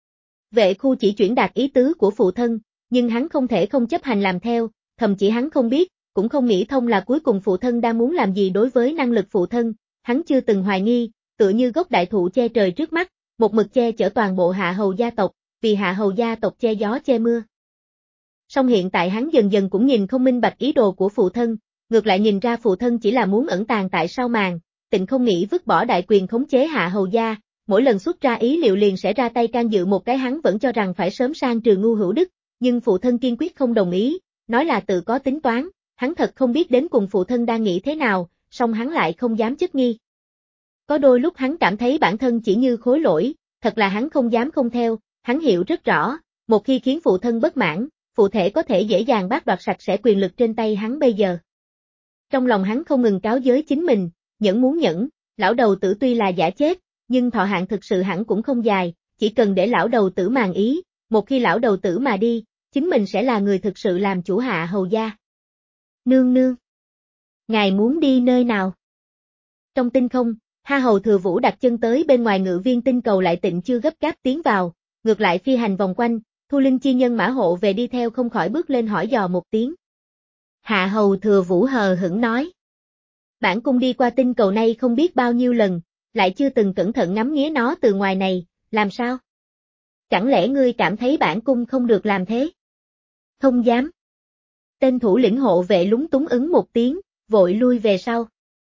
Vệ khu chỉ chuyển đạt ý tứ của phụ thân, nhưng hắn không thể không chấp hành làm theo, thậm chí hắn không biết, cũng không nghĩ thông là cuối cùng phụ thân đang muốn làm gì đối với năng lực phụ thân, hắn chưa từng hoài nghi, tựa như gốc đại thụ che trời trước mắt, một mực che chở toàn bộ Hạ Hầu gia tộc, vì Hạ Hầu gia tộc che gió che mưa. Song hiện tại hắn dần dần cũng nhìn không minh bạch ý đồ của phụ thân, ngược lại nhìn ra phụ thân chỉ là muốn ẩn tàng tại sau màn, tịnh không nghĩ vứt bỏ đại quyền khống chế Hạ Hầu gia, mỗi lần xuất ra ý liệu liền sẽ ra tay can dự một cái hắn vẫn cho rằng phải sớm sang trừ Ngưu Hữu Đức, nhưng phụ thân kiên quyết không đồng ý, nói là tự có tính toán, hắn thật không biết đến cùng phụ thân đang nghĩ thế nào, song hắn lại không dám chất nghi. Có đôi lúc hắn cảm thấy bản thân chỉ như khối lỗi, thật là hắn không dám không theo, hắn hiểu rất rõ, một khi khiến phụ thân bất mãn, phụ thể có thể dễ dàng bác đoạt sạch sẽ quyền lực trên tay hắn bây giờ. Trong lòng hắn không ngừng cáo giới chính mình, nhẫn muốn nhẫn, lão đầu tử tuy là giả chết, nhưng thọ hạn thực sự hẳn cũng không dài, chỉ cần để lão đầu tử màng ý, một khi lão đầu tử mà đi, chính mình sẽ là người thực sự làm chủ Hạ Hầu gia. Nương nương. Ngài muốn đi nơi nào? Trong tinh không, Ha Hầu Thừa Vũ đặt chân tới bên ngoài Ngự Viên Tinh Cầu lại tịnh chưa gấp gáp tiến vào, ngược lại phi hành vòng quanh, Thu Linh chi nhân mã hộ về đi theo không khỏi bước lên hỏi dò một tiếng. Hạ Hầu Thừa Vũ hờ hững nói. Bản cung đi qua tinh cầu này không biết bao nhiêu lần, lại chưa từng cẩn thận ngắm nghía nó từ ngoài này, làm sao? Chẳng lẽ ngươi cảm thấy bản cung không được làm thế? Không dám. Tên thủ lĩnh hộ vệ lúng túng ứng một tiếng, vội lui về sau.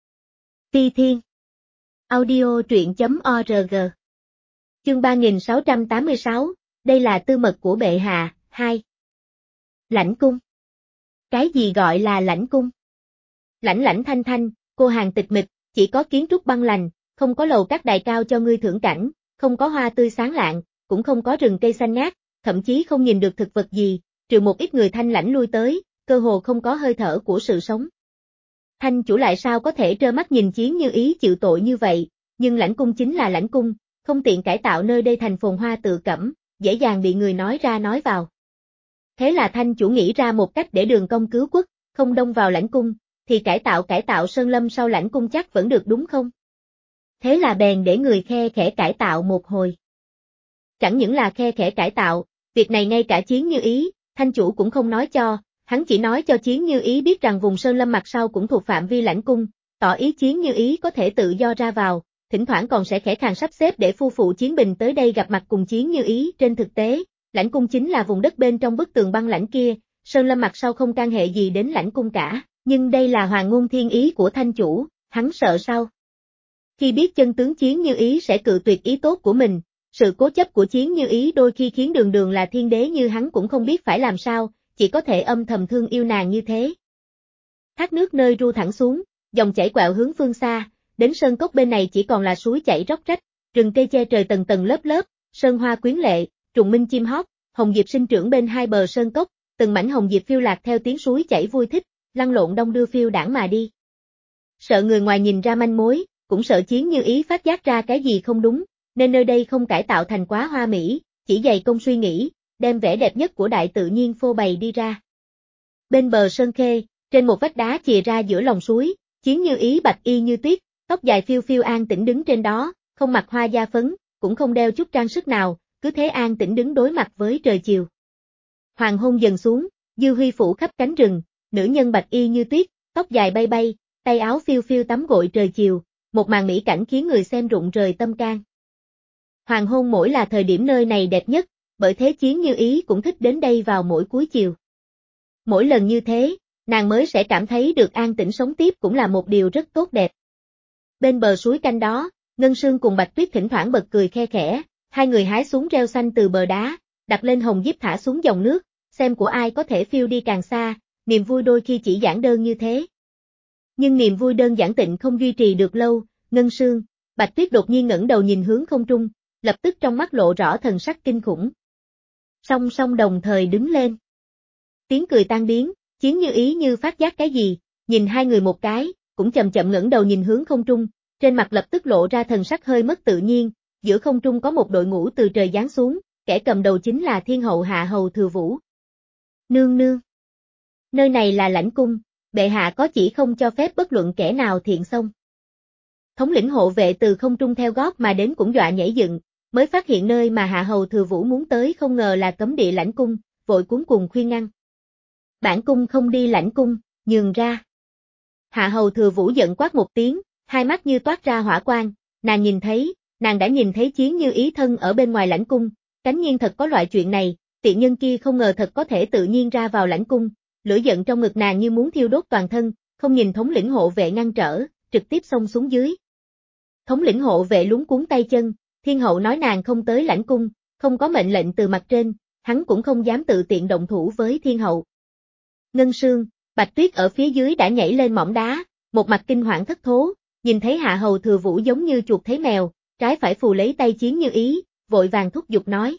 Phi Thiên Audio truyện.org Chương ba nghìn sáu trăm tám mươi sáu, đây là tư mật của bệ hạ, hai. Lãnh cung. Cái gì gọi là lãnh cung? Lãnh lãnh thanh thanh, cô hàng tịch mịch, chỉ có kiến trúc băng lành, không có lầu các đài cao cho ngươi thưởng cảnh, không có hoa tươi sáng lạng, cũng không có rừng cây xanh ngát, thậm chí không nhìn được thực vật gì, trừ một ít người thanh lãnh lui tới, cơ hồ không có hơi thở của sự sống. Thanh chủ lại sao có thể trơ mắt nhìn Chiến Như Ý chịu tội như vậy, nhưng lãnh cung chính là lãnh cung, không tiện cải tạo nơi đây thành phồn hoa tự cẩm, dễ dàng bị người nói ra nói vào. Thế là Thanh chủ nghĩ ra một cách để Đường Công cứu quốc, không đông vào lãnh cung, thì cải tạo cải tạo sơn lâm sau lãnh cung chắc vẫn được đúng không? Thế là bèn để người khe khẽ cải tạo một hồi. Chẳng những là khe khẽ cải tạo, việc này ngay cả Chiến Như Ý, Thanh chủ cũng không nói cho, hắn chỉ nói cho Chiến Như Ý biết rằng vùng sơn lâm mặt sau cũng thuộc phạm vi lãnh cung, tỏ ý Chiến Như Ý có thể tự do ra vào, thỉnh thoảng còn sẽ khẽ khàng sắp xếp để phu phụ Chiến Bình tới đây gặp mặt cùng Chiến Như Ý. Trên thực tế, lãnh cung chính là vùng đất bên trong bức tường băng lãnh kia, sơn lâm mặt sau không can hệ gì đến lãnh cung cả, nhưng đây là hoàng ngôn thiên ý của Thanh chủ, hắn sợ sao? Khi biết chân tướng Chiến Như Ý sẽ cự tuyệt ý tốt của mình, sự cố chấp của Chiến Như Ý đôi khi khiến đường đường là thiên đế như hắn cũng không biết phải làm sao, chỉ có thể âm thầm thương yêu nàng như thế. Thác nước nơi ru thẳng xuống, dòng chảy quẹo hướng phương xa, đến sơn cốc bên này chỉ còn là suối chảy róc rách, rừng cây che trời tầng tầng lớp lớp, sơn hoa quyến lệ, trùng minh chim hót, hồng diệp sinh trưởng bên hai bờ sơn cốc, từng mảnh hồng diệp phiêu lạc theo tiếng suối chảy vui thích, lăn lộn đông đưa phiêu đãng mà đi. Sợ người ngoài nhìn ra manh mối, cũng sợ Chiến Như Ý phát giác ra cái gì không đúng, nên nơi đây không cải tạo thành quá hoa mỹ, chỉ dày công suy nghĩ, đem vẻ đẹp nhất của đại tự nhiên phô bày đi ra. Bên bờ sơn khê, trên một vách đá chìa ra giữa lòng suối, Chiến Như Ý bạch y như tuyết, tóc dài phiêu phiêu an tĩnh đứng trên đó, không mặc hoa da phấn, cũng không đeo chút trang sức nào, cứ thế an tĩnh đứng đối mặt với trời chiều. Hoàng hôn dần xuống, dư huy phủ khắp cánh rừng, nữ nhân bạch y như tuyết, tóc dài bay bay, tay áo phiêu phiêu tắm gội trời chiều, một màn mỹ cảnh khiến người xem rụng rời tâm can. Hoàng hôn mỗi là thời điểm nơi này đẹp nhất, bởi thế Chiến Như Ý cũng thích đến đây vào mỗi cuối chiều. Mỗi lần như thế, nàng mới sẽ cảm thấy được an tĩnh sống tiếp cũng là một điều rất tốt đẹp. Bên bờ suối canh đó, Ngân Sương cùng Bạch Tuyết thỉnh thoảng bật cười khe khẽ, hai người hái xuống rêu xanh từ bờ đá, đặt lên hồng diếp thả xuống dòng nước, xem của ai có thể phiêu đi càng xa, niềm vui đôi khi chỉ giản đơn như thế. Nhưng niềm vui đơn giản tịnh không duy trì được lâu, Ngân Sương, Bạch Tuyết đột nhiên ngẩng đầu nhìn hướng không trung, lập tức trong mắt lộ rõ thần sắc kinh khủng. Song song đồng thời đứng lên. Tiếng cười tan biến, Chiến Như Ý như phát giác cái gì, nhìn hai người một cái, cũng chậm chậm ngẩng đầu nhìn hướng không trung, trên mặt lập tức lộ ra thần sắc hơi mất tự nhiên, giữa không trung có một đội ngũ từ trời giáng xuống, kẻ cầm đầu chính là Thiên hậu Hạ Hầu Thừa Vũ. Nương nương. Nơi này là lãnh cung, bệ hạ có chỉ không cho phép bất luận kẻ nào thiện xông. Thống lĩnh hộ vệ từ không trung theo gót mà đến cũng dọa nhảy dựng, mới phát hiện nơi mà Hạ Hầu Thừa Vũ muốn tới không ngờ là cấm địa lãnh cung, vội cuống cuồng khuyên ngăn. Bản cung không đi lãnh cung, nhường ra. Hạ Hầu Thừa Vũ giận quát một tiếng, hai mắt như toát ra hỏa quang, nàng nhìn thấy, nàng đã nhìn thấy Chiến Như Ý thân ở bên ngoài lãnh cung, cánh nhiên thật có loại chuyện này, tiện nhân kia không ngờ thật có thể tự nhiên ra vào lãnh cung, lửa giận trong ngực nàng như muốn thiêu đốt toàn thân, không nhìn thống lĩnh hộ vệ ngăn trở, trực tiếp xông xuống dưới. Thống lĩnh hộ vệ lúng cuốn tay chân, Thiên hậu nói nàng không tới lãnh cung, không có mệnh lệnh từ mặt trên, hắn cũng không dám tự tiện động thủ với Thiên hậu. Ngân Sương, Bạch Tuyết ở phía dưới đã nhảy lên mỏm đá, một mặt kinh hoảng thất thố, nhìn thấy Hạ Hầu Thừa Vũ giống như chuột thấy mèo, trái phải phù lấy tay Chiến Như Ý, vội vàng thúc giục nói.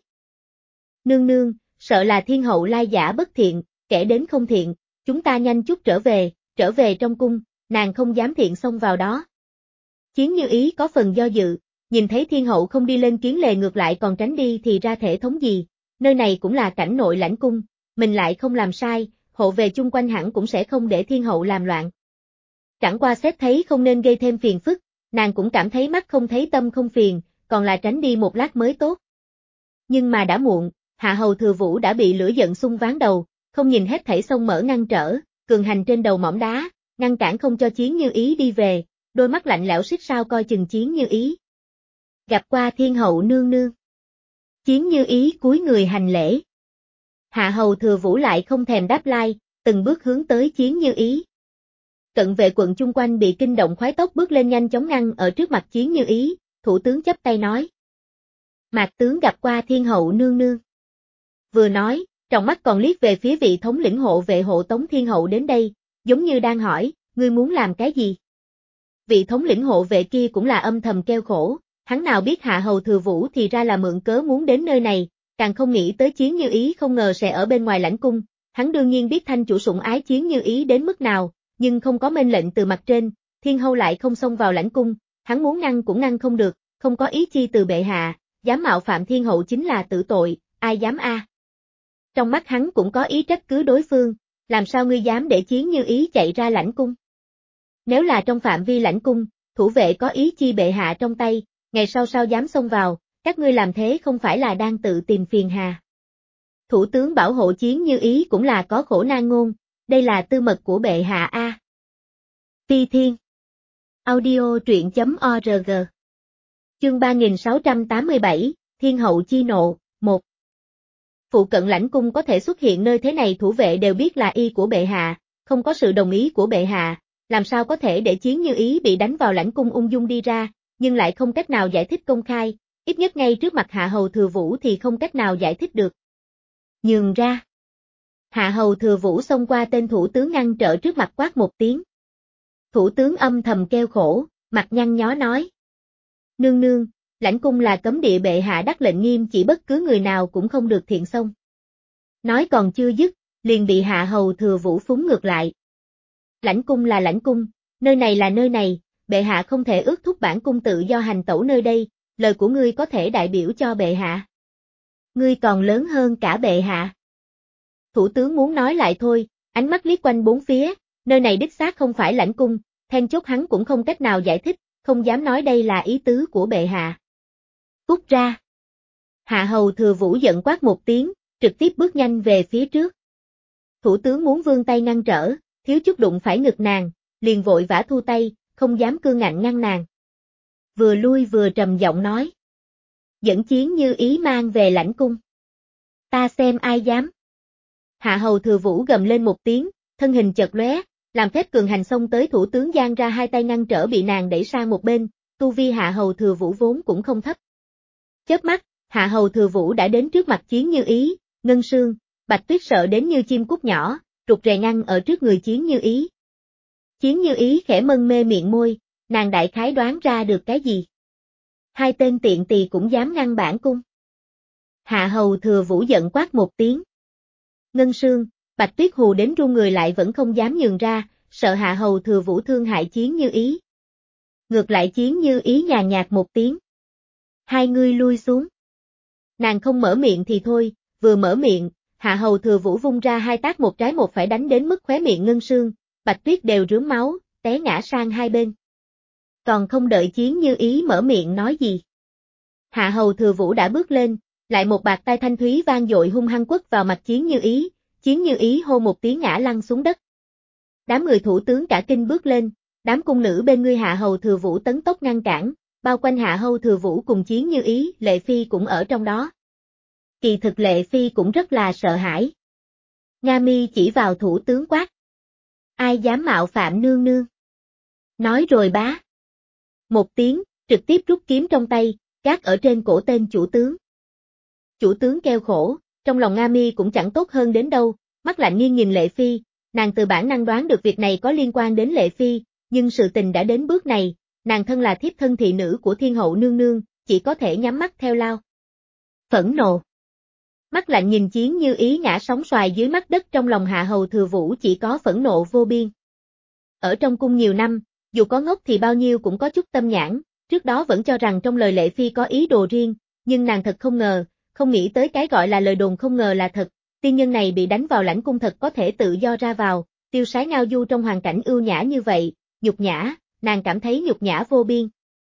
Nương nương, sợ là Thiên hậu lai giả bất thiện, kẻ đến không thiện, chúng ta nhanh chút trở về, trở về trong cung, nàng không dám thiện xông vào đó. Chiến Như Ý có phần do dự, nhìn thấy Thiên hậu không đi lên kiến lề ngược lại còn tránh đi thì ra thể thống gì, nơi này cũng là cảnh nội lãnh cung, mình lại không làm sai, hộ về chung quanh hẳn cũng sẽ không để Thiên hậu làm loạn. Chẳng qua xét thấy không nên gây thêm phiền phức, nàng cũng cảm thấy mắt không thấy tâm không phiền, còn là tránh đi một lát mới tốt. Nhưng mà đã muộn, Hạ Hầu Thừa Vũ đã bị lửa giận xung ván đầu, không nhìn hết thảy xông mở ngăn trở, cường hành trên đầu mỏm đá, ngăn cản không cho Chiến Như Ý đi về, đôi mắt lạnh lẽo xích sao coi chừng Chiến Như Ý. Gặp qua Thiên Hậu nương nương. Chiến Như Ý cúi người hành lễ. Hạ Hầu Thừa Vũ lại không thèm đáp lai, từng bước hướng tới Chiến Như Ý. Cận vệ quận chung quanh bị kinh động khoái tốc bước lên nhanh chóng ngăn ở trước mặt Chiến Như Ý, thủ tướng chắp tay nói. Mạc tướng gặp qua Thiên Hậu nương nương. Vừa nói, trong mắt còn liếc về phía vị thống lĩnh hộ vệ hộ tống Thiên Hậu đến đây, giống như đang hỏi, ngươi muốn làm cái gì? Vị thống lĩnh hộ vệ kia cũng là âm thầm kêu khổ, hắn nào biết Hạ Hầu Thừa Vũ thì ra là mượn cớ muốn đến nơi này, càng không nghĩ tới Chiến Như Ý không ngờ sẽ ở bên ngoài lãnh cung, hắn đương nhiên biết thanh chủ sủng ái Chiến Như Ý đến mức nào, nhưng không có mệnh lệnh từ mặt trên, Thiên Hậu lại không xông vào lãnh cung, hắn muốn ngăn cũng ngăn không được, không có ý chi từ bệ hạ, dám mạo phạm Thiên Hậu chính là tử tội, ai dám a? Trong mắt hắn cũng có ý trách cứ đối phương, làm sao ngươi dám để Chiến Như Ý chạy ra lãnh cung? Nếu là trong phạm vi lãnh cung, thủ vệ có ý chi bệ hạ trong tay, ngày sau sao dám xông vào, các ngươi làm thế không phải là đang tự tìm phiền hà. Thủ tướng bảo hộ Chiến Như Ý cũng là có khổ nan ngôn, đây là tư mật của bệ hạ a. Phi Thiên. Audio truyện chấm org. Chương ba nghìn sáu trăm tám mươi bảy, Thiên Hậu chi nộ, một. Phụ cận lãnh cung có thể xuất hiện nơi thế này thủ vệ đều biết là y của bệ hạ, không có sự đồng ý của bệ hạ, làm sao có thể để Chiến Như Ý bị đánh vào lãnh cung ung dung đi ra, nhưng lại không cách nào giải thích công khai, ít nhất ngay trước mặt Hạ Hầu Thừa Vũ thì không cách nào giải thích được. Nhường ra. Hạ Hầu Thừa Vũ xông qua tên thủ tướng ngăn trở trước mặt quát một tiếng. Thủ tướng âm thầm kêu khổ, mặt nhăn nhó nói. Nương nương, lãnh cung là cấm địa bệ hạ đắc lệnh nghiêm chỉ bất cứ người nào cũng không được thiện xông. Nói còn chưa dứt, liền bị Hạ Hầu Thừa Vũ phúng ngược lại. Lãnh cung là lãnh cung, nơi này là nơi này, bệ hạ không thể ước thúc bản cung tự do hành tẩu nơi đây, lời của ngươi có thể đại biểu cho bệ hạ. Ngươi còn lớn hơn cả bệ hạ. Thủ tướng muốn nói lại thôi, ánh mắt liếc quanh bốn phía, nơi này đích xác không phải lãnh cung, then chốt hắn cũng không cách nào giải thích, không dám nói đây là ý tứ của bệ hạ. Cút ra. Hạ Hầu Thừa Vũ giận quát một tiếng, trực tiếp bước nhanh về phía trước. Thủ tướng muốn vươn tay ngăn trở, thiếu chút đụng phải ngực nàng, liền vội vã thu tay, không dám cương ngạnh ngăn nàng. Vừa lui vừa trầm giọng nói. Dẫn Chiến Như Ý mang về lãnh cung. Ta xem ai dám. Hạ Hầu Thừa Vũ gầm lên một tiếng, thân hình chợt lóe, làm phép cường hành xông tới thủ tướng giang ra hai tay ngăn trở bị nàng đẩy sang một bên, tu vi Hạ Hầu Thừa Vũ vốn cũng không thấp. Chớp mắt, Hạ Hầu Thừa Vũ đã đến trước mặt Chiến Như Ý, Ngân Sương, Bạch Tuyết sợ đến như chim cút nhỏ, rụt rè ngăn ở trước người Chiến Như Ý. Chiến Như Ý khẽ mân mê miệng môi, nàng đại khái đoán ra được cái gì. Hai tên tiện tỳ cũng dám ngăn bản cung. Hạ Hầu Thừa Vũ giận quát một tiếng. Ngân Sương, Bạch Tuyết hù đến run người lại vẫn không dám nhường ra, sợ Hạ Hầu Thừa Vũ thương hại Chiến Như Ý. Ngược lại Chiến Như Ý nhàn nhạt một tiếng. Hai ngươi lui xuống. Nàng không mở miệng thì thôi, vừa mở miệng, Hạ Hầu Thừa Vũ vung ra hai tác một trái một phải đánh đến mức khóe miệng Ngân Sương, Bạch Tuyết đều rướm máu, té ngã sang hai bên. Còn không đợi Chiến Như Ý mở miệng nói gì. Hạ Hầu Thừa Vũ đã bước lên, lại một bạt tai thanh thúy vang dội hung hăng quất vào mặt Chiến Như Ý, Chiến Như Ý hô một tiếng ngã lăn xuống đất. Đám người thủ tướng cả kinh bước lên, đám cung nữ bên ngươi Hạ Hầu Thừa Vũ tấn tốc ngăn cản, bao quanh Hạ Hầu Thừa Vũ cùng Chiến Như Ý, Lệ Phi cũng ở trong đó. Kỳ thực Lệ Phi cũng rất là sợ hãi. Nga Mi chỉ vào thủ tướng quát. Ai dám mạo phạm nương nương? Nói rồi bá. Một tiếng, trực tiếp rút kiếm trong tay, gác ở trên cổ tên chủ tướng. Chủ tướng kêu khổ, trong lòng Nga Mi cũng chẳng tốt hơn đến đâu, mắt lạnh nghiêng nhìn Lệ Phi, nàng từ bản năng đoán được việc này có liên quan đến Lệ Phi, nhưng sự tình đã đến bước này, nàng thân là thiếp thân thị nữ của Thiên Hậu nương nương, chỉ có thể nhắm mắt theo lao. Phẫn nộ. Mắt lạnh nhìn Chiến Như Ý ngã sóng xoài dưới mắt đất trong lòng Hạ Hầu Thừa Vũ chỉ có phẫn nộ vô biên. Ở trong cung nhiều năm, dù có ngốc thì bao nhiêu cũng có chút tâm nhãn, trước đó vẫn cho rằng trong lời Lệ Phi có ý đồ riêng, nhưng nàng thật không ngờ, không nghĩ tới cái gọi là lời đồn không ngờ là thật, tiên nhân này bị đánh vào lãnh cung thật có thể tự do ra vào, tiêu sái ngao du trong hoàn cảnh ưu nhã như vậy, nhục nhã, nàng cảm thấy nhục nhã vô biên.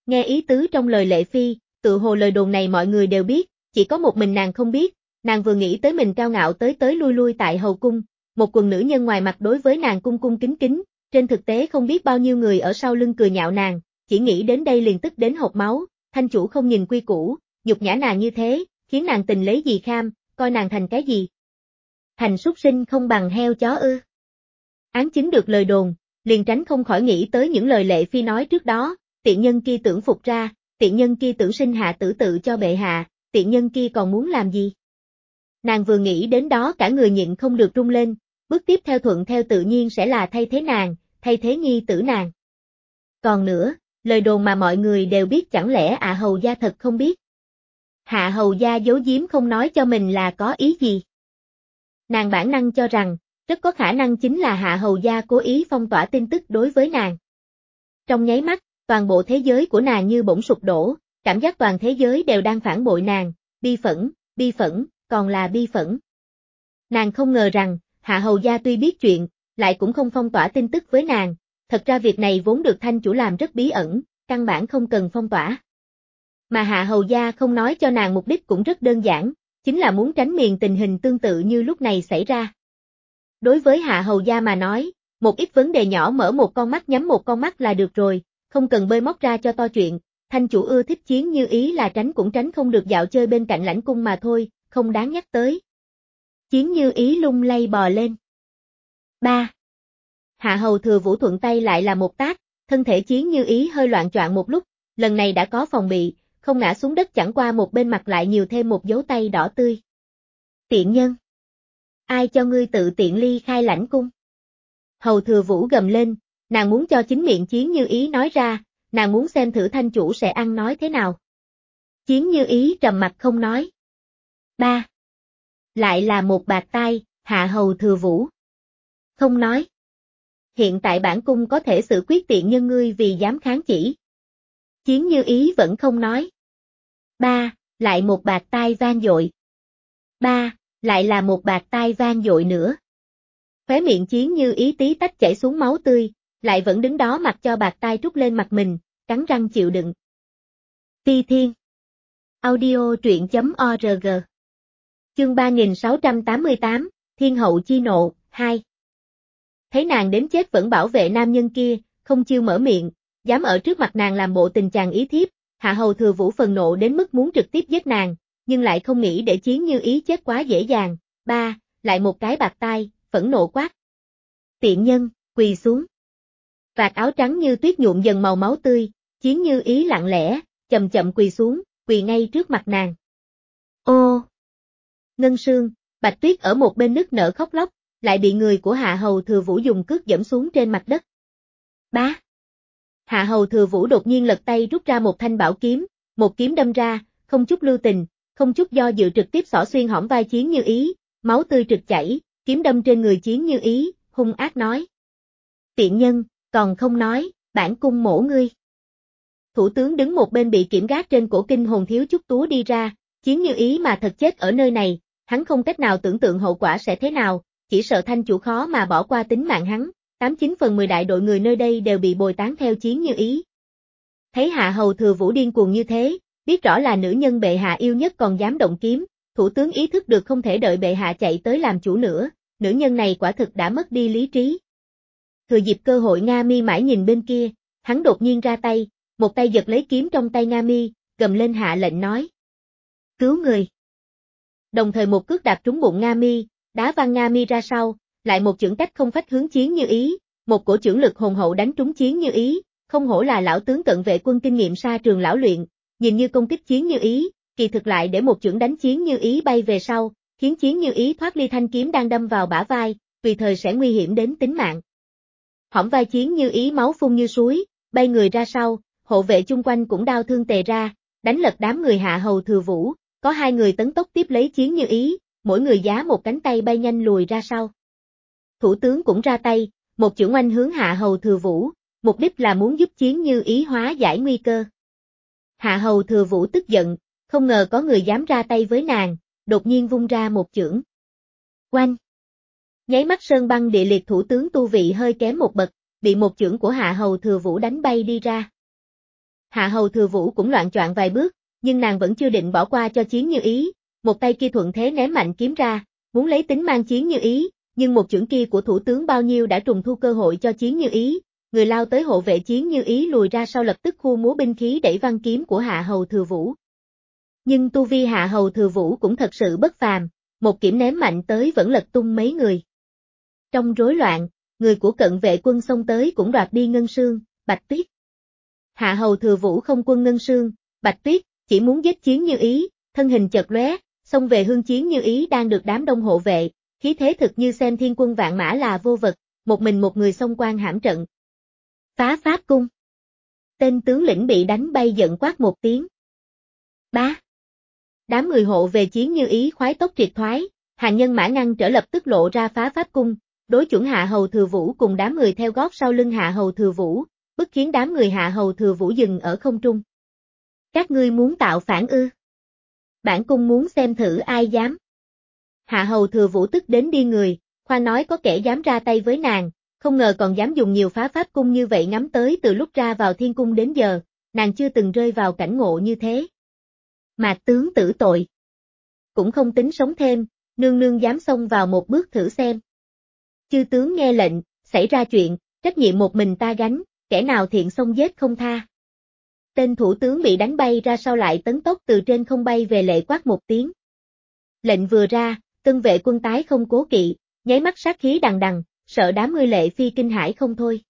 Nghe ý tứ trong lời Lệ Phi, tự hồ lời đồn này mọi người đều biết, chỉ có một mình nàng không biết, nàng vừa nghĩ tới mình cao ngạo tới tới lui lui tại hầu cung, một quần nữ nhân ngoài mặt đối với nàng cung cung kính kính, trên thực tế không biết bao nhiêu người ở sau lưng cười nhạo nàng, chỉ nghĩ đến đây liền tức đến hộc máu, thanh chủ không nhìn quy củ, nhục nhã nàng như thế, khiến nàng tình lấy gì kham, coi nàng thành cái gì? Thành súc sinh không bằng heo chó ư? Án chính được lời đồn, liền tránh không khỏi nghĩ tới những lời Lệ Phi nói trước đó, tiện nhân kia tưởng phục ra, tiện nhân kia tưởng sinh hạ tử tự cho bệ hạ, tiện nhân kia còn muốn làm gì? Nàng vừa nghĩ đến đó cả người nhịn không được rung lên, bước tiếp theo thuận theo tự nhiên sẽ là thay thế nàng, thay thế nhi tử nàng. Còn nữa, lời đồn mà mọi người đều biết chẳng lẽ ạ hầu gia thật không biết? Hạ hầu gia giấu giếm không nói cho mình là có ý gì? Nàng bản năng cho rằng, rất có khả năng chính là hạ hầu gia cố ý phong tỏa tin tức đối với nàng. Trong nháy mắt, toàn bộ thế giới của nàng như bỗng sụp đổ, cảm giác toàn thế giới đều đang phản bội nàng, bi phẫn, bi phẫn, còn là bi phẫn. Nàng không ngờ rằng, hạ hầu gia tuy biết chuyện, lại cũng không phong tỏa tin tức với nàng, thật ra việc này vốn được thanh chủ làm rất bí ẩn, căn bản không cần phong tỏa. Mà hạ hầu gia không nói cho nàng mục đích cũng rất đơn giản, chính là muốn tránh miền tình hình tương tự như lúc này xảy ra. Đối với hạ hầu gia mà nói, một ít vấn đề nhỏ mở một con mắt nhắm một con mắt là được rồi, không cần bơi móc ra cho to chuyện, thanh chủ ưa thích Chiến Như Ý là tránh cũng tránh không được dạo chơi bên cạnh lãnh cung mà thôi, không đáng nhắc tới. Chiến Như Ý lung lay bò lên. ba. Hạ hầu thừa vũ thuận tay lại là một tát, thân thể Chiến Như Ý hơi loạn choạng một lúc, lần này đã có phòng bị, không ngã xuống đất chẳng qua một bên mặt lại nhiều thêm một dấu tay đỏ tươi. Tiện nhân! Ai cho ngươi tự tiện ly khai lãnh cung? Hầu thừa vũ gầm lên, nàng muốn cho chính miệng Chiến Như Ý nói ra, nàng muốn xem thử thanh chủ sẽ ăn nói thế nào. Chiến Như Ý trầm mặt không nói. ba. Lại là một bạt tai, hạ hầu thừa vũ. Không nói. Hiện tại bản cung có thể xử quyết tiện nhân ngươi vì dám kháng chỉ. Chiến Như Ý vẫn không nói. ba. Lại một bạt tai vang dội. ba. Lại là một bạt tai vang dội nữa. Khóe miệng Chiến Như Ý tí tách chảy xuống máu tươi, lại vẫn đứng đó mặc cho bạt tai trút lên mặt mình, cắn răng chịu đựng. Phi Thiên Audio truyện chấm org Chương ba nghìn sáu trăm tám mươi tám, Thiên hậu chi nộ, hai. Thấy nàng đến chết vẫn bảo vệ nam nhân kia, không chiêu mở miệng, dám ở trước mặt nàng làm bộ tình chàng ý thiếp, hạ hầu thừa vũ phần nộ đến mức muốn trực tiếp giết nàng, nhưng lại không nghĩ để Chiến Như Ý chết quá dễ dàng. Ba, lại một cái bạt tai, phẫn nộ quát. Tiện nhân, quỳ xuống. Vạt áo trắng như tuyết nhuộm dần màu máu tươi, Chiến Như Ý lặng lẽ, chậm chậm quỳ xuống, quỳ ngay trước mặt nàng. Ô! Ngân Sương, Bạch Tuyết ở một bên nức nở khóc lóc, lại bị người của Hạ hầu thừa vũ dùng cước giẫm xuống trên mặt đất. Bá! Hạ hầu thừa vũ đột nhiên lật tay rút ra một thanh bảo kiếm, một kiếm đâm ra, không chút lưu tình, không chút do dự trực tiếp xỏ xuyên hõm vai Chiến Như Ý, máu tươi trực chảy, kiếm đâm trên người Chiến Như Ý, hung ác nói. Tiện nhân, còn không nói, bản cung mổ ngươi. Thủ tướng đứng một bên bị kiểm gác trên cổ kinh hồn thiếu chút túa đi ra, Chiến Như Ý mà thật chết ở nơi này, hắn không cách nào tưởng tượng hậu quả sẽ thế nào, chỉ sợ thanh chủ khó mà bỏ qua tính mạng hắn, tám chín phần mười đại đội người nơi đây đều bị bồi tán theo Chiến Như Ý. Thấy hạ hầu thừa vũ điên cuồng như thế, biết rõ là nữ nhân bệ hạ yêu nhất còn dám động kiếm, thủ tướng ý thức được không thể đợi bệ hạ chạy tới làm chủ nữa, nữ nhân này quả thực đã mất đi lý trí. Thừa dịp cơ hội Nga Mi mãi nhìn bên kia, hắn đột nhiên ra tay, một tay giật lấy kiếm trong tay Nga Mi, gầm lên hạ lệnh nói. Cứu người. Đồng thời một cước đạp trúng bụng Nga Mi, đá văng Nga Mi ra sau, lại một chưởng cách không phách hướng Chiến Như Ý, một cổ chưởng lực hùng hậu đánh trúng Chiến Như Ý, không hổ là lão tướng cận vệ quân kinh nghiệm xa trường lão luyện, nhìn như công kích Chiến Như Ý, kỳ thực lại để một chưởng đánh Chiến Như Ý bay về sau, khiến Chiến Như Ý thoát ly thanh kiếm đang đâm vào bả vai, tùy thời sẽ nguy hiểm đến tính mạng. Hõm vai Chiến Như Ý máu phun như suối, bay người ra sau, hộ vệ chung quanh cũng đau thương tề ra, đánh lật đám người hạ hầu thừa vũ, có hai người tấn tốc tiếp lấy Chiến Như Ý, mỗi người giá một cánh tay bay nhanh lùi ra sau. Thủ tướng cũng ra tay, một chưởng oanh hướng hạ hầu thừa vũ, mục đích là muốn giúp Chiến Như Ý hóa giải nguy cơ. Hạ hầu thừa vũ tức giận, không ngờ có người dám ra tay với nàng, đột nhiên vung ra một chưởng. Oanh! Nháy mắt sơn băng địa liệt thủ tướng tu vị hơi kém một bậc, bị một chưởng của hạ hầu thừa vũ đánh bay đi ra. Hạ hầu thừa vũ cũng loạng choạng vài bước, nhưng nàng vẫn chưa định bỏ qua cho Chiến Như Ý, một tay kia thuận thế ném mạnh kiếm ra, muốn lấy tính mang Chiến Như Ý, nhưng một chưởng kia của thủ tướng bao nhiêu đã trùng thu cơ hội cho Chiến Như Ý, người lao tới hộ vệ Chiến Như Ý lùi ra sau lập tức khu múa binh khí đẩy văn kiếm của Hạ hầu thừa vũ. Nhưng tu vi Hạ hầu thừa vũ cũng thật sự bất phàm, một kiếm ném mạnh tới vẫn lật tung mấy người. Trong rối loạn, người của cận vệ quân xông tới cũng đoạt đi Ngân Sương, Bạch Tuyết. Hạ hầu thừa vũ không quân Ngân Sương, Bạch Tuyết, chỉ muốn giết Chiến Như Ý, thân hình chợt lóe, xông về hướng Chiến Như Ý đang được đám đông hộ vệ, khí thế thực như xem thiên quân vạn mã là vô vật, một mình một người xông quan hãm trận. Phá pháp cung. Tên tướng lĩnh bị đánh bay giận quát một tiếng. Bá. Đám người hộ về Chiến Như Ý khoái tốc triệt thoái, hàng nhân mã ngăn trở lập tức lộ ra phá pháp cung, đối chuẩn Hạ hầu thừa vũ cùng đám người theo gót sau lưng Hạ hầu thừa vũ, bức khiến đám người Hạ hầu thừa vũ dừng ở không trung. Các ngươi muốn tạo phản ư? Bản cung muốn xem thử ai dám. Hạ hầu thừa vũ tức đến điên người, khoan nói có kẻ dám ra tay với nàng, không ngờ còn dám dùng nhiều phá pháp cung như vậy. Ngắm tới từ lúc ra vào thiên cung đến giờ, nàng chưa từng rơi vào cảnh ngộ như thế. Mạc tướng tử tội. Cũng không tính sống thêm, nương nương dám xông vào một bước thử xem. Chư tướng nghe lệnh, xảy ra chuyện, trách nhiệm một mình ta gánh, kẻ nào thiện xông giết không tha. Tên thủ tướng bị đánh bay ra sau lại tấn tốc từ trên không bay về lệ quát một tiếng. Lệnh vừa ra, tân vệ quân tái không cố kỵ, nháy mắt sát khí đằng đằng, sợ đám người lệ phi kinh hãi không thôi.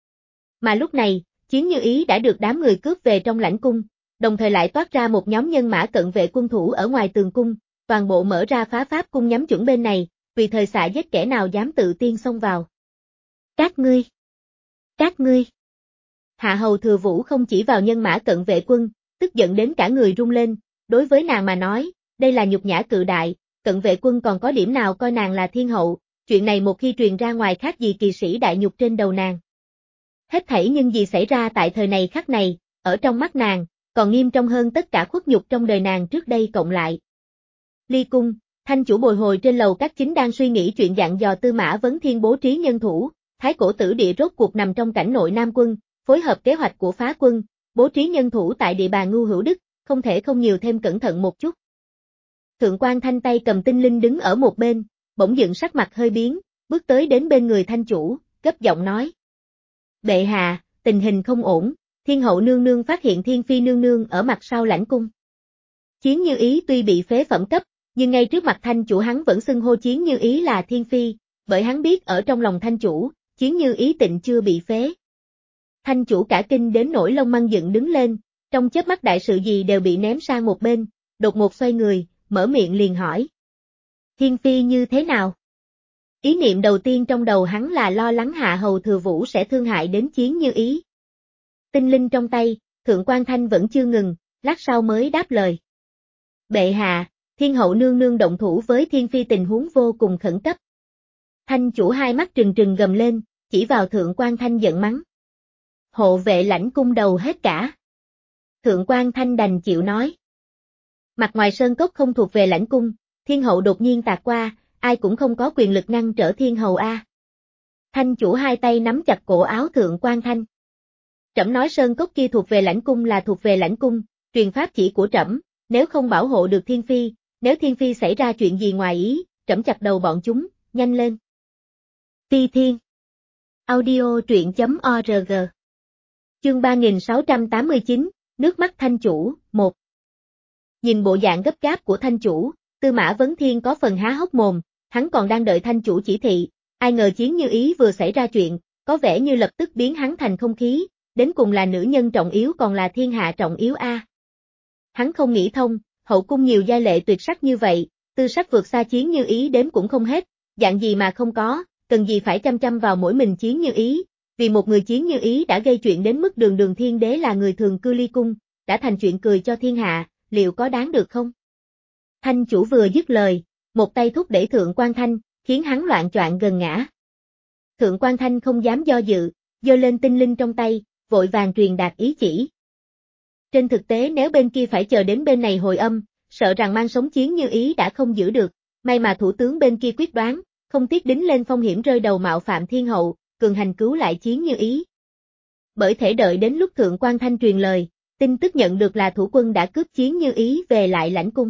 Mà lúc này, Chiến Như Ý đã được đám người cướp về trong lãnh cung, đồng thời lại toát ra một nhóm nhân mã cận vệ quân thủ ở ngoài tường cung, toàn bộ mở ra phá pháp cung nhắm chuẩn bên này, vì thời xạ giết kẻ nào dám tự tiên xông vào. Các ngươi! Các ngươi! Hạ hầu thừa vũ không chỉ vào nhân mã cận vệ quân, tức giận đến cả người rung lên, đối với nàng mà nói, đây là nhục nhã cự đại, cận vệ quân còn có điểm nào coi nàng là thiên hậu, chuyện này một khi truyền ra ngoài khác gì kỳ sĩ đại nhục trên đầu nàng. Hết thảy nhưng gì xảy ra tại thời này khắc này, ở trong mắt nàng, còn nghiêm trọng hơn tất cả khuất nhục trong đời nàng trước đây cộng lại. Ly cung, thanh chủ bồi hồi trên lầu các chính đang suy nghĩ chuyện dặn dò Tư Mã Vấn Thiên bố trí nhân thủ, Thái cổ tử địa rốt cuộc nằm trong cảnh nội Nam quân, phối hợp kế hoạch của phá quân, bố trí nhân thủ tại địa bàn Ngưu Hữu Đức, không thể không nhiều thêm cẩn thận một chút. Thượng quan Thanh tay cầm tinh linh đứng ở một bên, bỗng dựng sắc mặt hơi biến, bước tới đến bên người thanh chủ, gấp giọng nói. Bệ hạ, tình hình không ổn, Thiên hậu nương nương phát hiện Thiên phi nương nương ở mặt sau lãnh cung. Chiến Như Ý tuy bị phế phẩm cấp, nhưng ngay trước mặt thanh chủ hắn vẫn xưng hô Chiến Như Ý là Thiên phi, bởi hắn biết ở trong lòng thanh chủ, Chiến Như Ý tịnh chưa bị phế. Thanh chủ cả kinh đến nỗi lông măng dựng đứng lên, trong chớp mắt đại sự gì đều bị ném sang một bên, đột ngột xoay người, mở miệng liền hỏi. Thiên phi như thế nào? Ý niệm đầu tiên trong đầu hắn là lo lắng Hạ hầu thừa vũ sẽ thương hại đến Chiến Như Ý. Tinh linh trong tay, Thượng quan Thanh vẫn chưa ngừng, lát sau mới đáp lời. Bệ hạ, Thiên hậu nương nương động thủ với Thiên phi tình huống vô cùng khẩn cấp. Thanh chủ hai mắt trừng trừng gầm lên, chỉ vào Thượng quan Thanh giận mắng. Hộ vệ lãnh cung đầu hết cả. Thượng quan Thanh đành chịu nói. Mặt ngoài sơn cốc không thuộc về lãnh cung, Thiên hậu đột nhiên tạt qua, ai cũng không có quyền lực ngăn trở Thiên hậu a. Thanh chủ hai tay nắm chặt cổ áo Thượng quan Thanh. Trẫm nói sơn cốc kia thuộc về lãnh cung là thuộc về lãnh cung, truyền pháp chỉ của trẫm, nếu không bảo hộ được Thiên phi, nếu Thiên phi xảy ra chuyện gì ngoài ý, trẫm chặt đầu bọn chúng, nhanh lên. Phi Thiên. Audio truyện chấm org. Chương ba nghìn sáu trăm tám mươi chín, nước mắt thanh chủ, một. Nhìn bộ dạng gấp gáp của thanh chủ, Tư Mã Vấn Thiên có phần há hốc mồm, hắn còn đang đợi thanh chủ chỉ thị, ai ngờ Chiến Như Ý vừa xảy ra chuyện, có vẻ như lập tức biến hắn thành không khí, đến cùng là nữ nhân trọng yếu còn là thiên hạ trọng yếu a. À. Hắn không nghĩ thông, hậu cung nhiều giai lệ tuyệt sắc như vậy, tư sắc vượt xa Chiến Như Ý đếm cũng không hết, dạng gì mà không có, cần gì phải chăm chăm vào mỗi mình Chiến Như Ý, vì một người Chiến Như Ý đã gây chuyện đến mức đường đường thiên đế là người thường cư ly cung, đã thành chuyện cười cho thiên hạ, liệu có đáng được không? Thanh chủ vừa dứt lời, một tay thúc đẩy Thượng quan Thanh, khiến hắn loạn choạng gần ngã. Thượng quan Thanh không dám do dự, giơ lên tinh linh trong tay, vội vàng truyền đạt ý chỉ. Trên thực tế nếu bên kia phải chờ đến bên này hồi âm, sợ rằng mang sống Chiến Như Ý đã không giữ được, may mà thủ tướng bên kia quyết đoán, không tiếc đính lên phong hiểm rơi đầu mạo phạm thiên hậu, cường hành cứu lại Chiến Như Ý. Bởi thể đợi đến lúc Thượng quan Thanh truyền lời, tin tức nhận được là thủ quân đã cướp Chiến Như Ý về lại lãnh cung.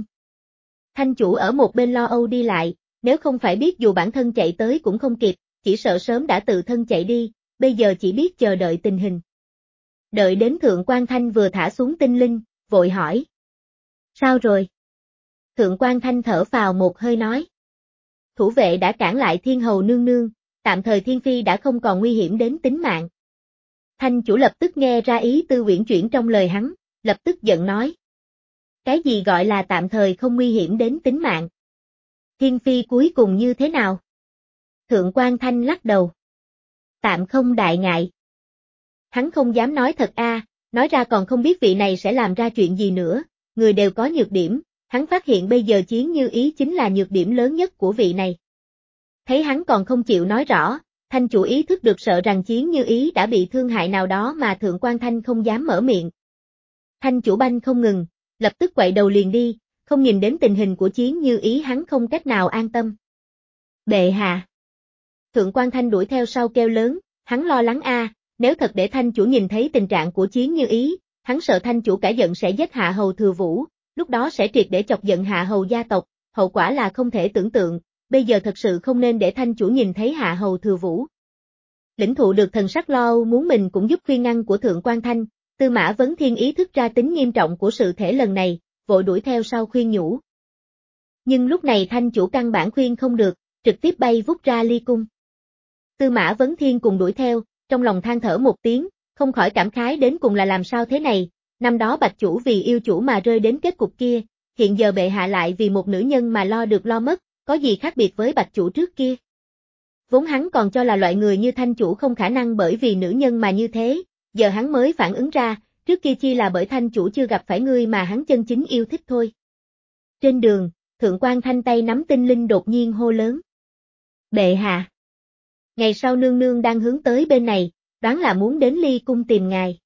Thanh chủ ở một bên lo âu đi lại, nếu không phải biết dù bản thân chạy tới cũng không kịp, chỉ sợ sớm đã tự thân chạy đi, bây giờ chỉ biết chờ đợi tình hình. Đợi đến Thượng Quan Thanh vừa thả xuống tinh linh, vội hỏi. Sao rồi? Thượng Quan Thanh thở phào một hơi nói. Thủ vệ đã cản lại Thiên Hầu nương nương, tạm thời Thiên Phi đã không còn nguy hiểm đến tính mạng. Thanh chủ lập tức nghe ra ý tư uyển chuyển trong lời hắn, lập tức giận nói. Cái gì gọi là tạm thời không nguy hiểm đến tính mạng? Thiên Phi cuối cùng như thế nào? Thượng Quan Thanh lắc đầu. Tạm không đại ngại. Hắn không dám nói thật a, à, nói ra còn không biết vị này sẽ làm ra chuyện gì nữa, người đều có nhược điểm, hắn phát hiện bây giờ Chiến Như Ý chính là nhược điểm lớn nhất của vị này. Thấy hắn còn không chịu nói rõ, Thanh chủ ý thức được sợ rằng Chiến Như Ý đã bị thương hại nào đó mà Thượng Quan Thanh không dám mở miệng. Thanh chủ banh không ngừng, lập tức quậy đầu liền đi, không nhìn đến tình hình của Chiến Như Ý hắn không cách nào an tâm. Bệ hạ. Thượng Quan Thanh đuổi theo sau kêu lớn, hắn lo lắng a, à, nếu thật để Thanh chủ nhìn thấy tình trạng của Chiến Như Ý, hắn sợ Thanh chủ cả giận sẽ giết Hạ Hầu Thừa Vũ, lúc đó sẽ triệt để chọc giận Hạ Hầu gia tộc, hậu quả là không thể tưởng tượng, bây giờ thật sự không nên để Thanh chủ nhìn thấy Hạ Hầu Thừa Vũ. Lĩnh thụ được thần sắc lo âu muốn mình cũng giúp khuyên ngăn của Thượng Quan Thanh, Tư Mã Vấn Thiên ý thức ra tính nghiêm trọng của sự thể lần này, vội đuổi theo sau khuyên nhủ. Nhưng lúc này Thanh chủ căn bản khuyên không được, trực tiếp bay vút ra ly cung. Tư Mã Vấn Thiên cùng đuổi theo, trong lòng than thở một tiếng, không khỏi cảm khái đến cùng là làm sao thế này, năm đó Bạch chủ vì yêu chủ mà rơi đến kết cục kia, hiện giờ bệ hạ lại vì một nữ nhân mà lo được lo mất, có gì khác biệt với Bạch chủ trước kia. Vốn hắn còn cho là loại người như Thanh chủ không khả năng bởi vì nữ nhân mà như thế, giờ hắn mới phản ứng ra, trước kia chi là bởi Thanh chủ chưa gặp phải người mà hắn chân chính yêu thích thôi. Trên đường, Thượng Quan Thanh tay nắm tinh linh đột nhiên hô lớn. Bệ hạ. Ngày sau nương nương đang hướng tới bên này, đoán là muốn đến ly cung tìm ngài.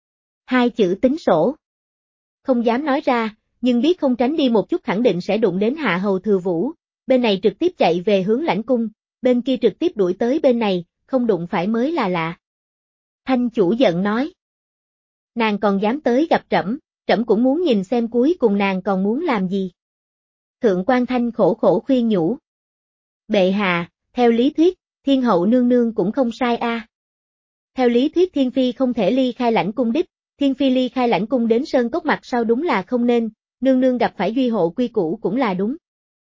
Hai chữ tính sổ. Không dám nói ra, nhưng biết không tránh đi một chút khẳng định sẽ đụng đến Hạ Hầu Thừa Vũ, bên này trực tiếp chạy về hướng lãnh cung, bên kia trực tiếp đuổi tới bên này, không đụng phải mới là lạ. Thanh chủ giận nói. Nàng còn dám tới gặp trẫm, trẫm cũng muốn nhìn xem cuối cùng nàng còn muốn làm gì. Thượng Quan Thanh khổ khổ khuyên nhủ. Bệ hạ, theo lý thuyết, Thiên hậu nương nương cũng không sai a. À. Theo lý thuyết Thiên Phi không thể ly khai lãnh cung đích, Thiên Phi ly khai lãnh cung đến Sơn Cốc mặt sau đúng là không nên, nương nương gặp phải duy hộ quy củ cũng là đúng.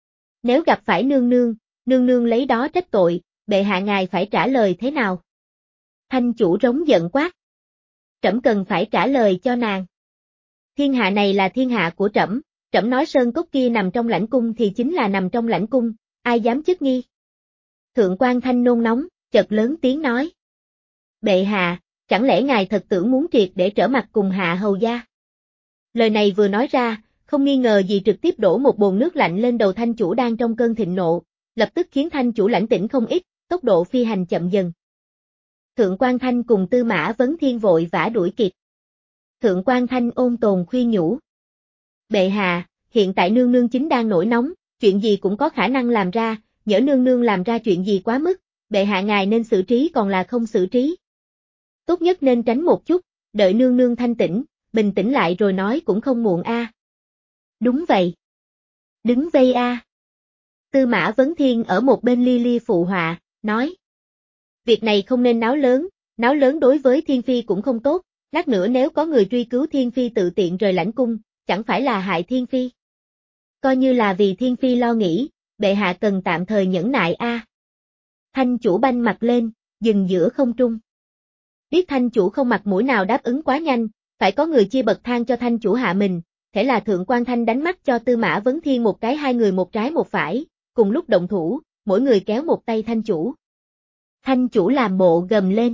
Nếu gặp phải nương nương, nương nương lấy đó trách tội, bệ hạ ngài phải trả lời thế nào? Thanh chủ rống giận quát. Trẫm cần phải trả lời cho nàng. Thiên hạ này là thiên hạ của trẫm, trẫm nói Sơn Cốc kia nằm trong lãnh cung thì chính là nằm trong lãnh cung, ai dám chất nghi? Thượng Quan Thanh nôn nóng, chợt lớn tiếng nói. Bệ hạ, chẳng lẽ ngài thật tưởng muốn triệt để trở mặt cùng Hạ Hầu gia? Lời này vừa nói ra, không nghi ngờ gì trực tiếp đổ một bồn nước lạnh lên đầu Thanh chủ đang trong cơn thịnh nộ, lập tức khiến Thanh chủ lãnh tĩnh không ít, tốc độ phi hành chậm dần. Thượng Quan Thanh cùng Tư Mã Vấn Thiên vội vã đuổi kịp. Thượng Quan Thanh ôn tồn khuyên nhủ. Bệ hạ, hiện tại nương nương chính đang nổi nóng, chuyện gì cũng có khả năng làm ra, nhỡ nương nương làm ra chuyện gì quá mức, bệ hạ ngài nên xử trí còn là không xử trí. Tốt nhất nên tránh một chút, đợi nương nương thanh tĩnh, bình tĩnh lại rồi nói cũng không muộn a. À. Đúng vậy. Đứng vây a. À. Tư Mã Vấn Thiên ở một bên li li phụ họa, nói. Việc này không nên náo lớn, náo lớn đối với Thiên Phi cũng không tốt, lát nữa nếu có người truy cứu Thiên Phi tự tiện rời lãnh cung, chẳng phải là hại Thiên Phi. Coi như là vì Thiên Phi lo nghĩ, bệ hạ cần tạm thời nhẫn nại a. À. Thanh chủ banh mặt lên, dừng giữa không trung. Biết thanh chủ không mặt mũi nào đáp ứng quá nhanh, phải có người chia bậc thang cho thanh chủ hạ mình, thế là Thượng Quan Thanh đánh mắt cho Tư Mã Vấn Thiên một cái hai người một trái một phải, cùng lúc động thủ, mỗi người kéo một tay thanh chủ. Thanh chủ làm bộ gầm lên.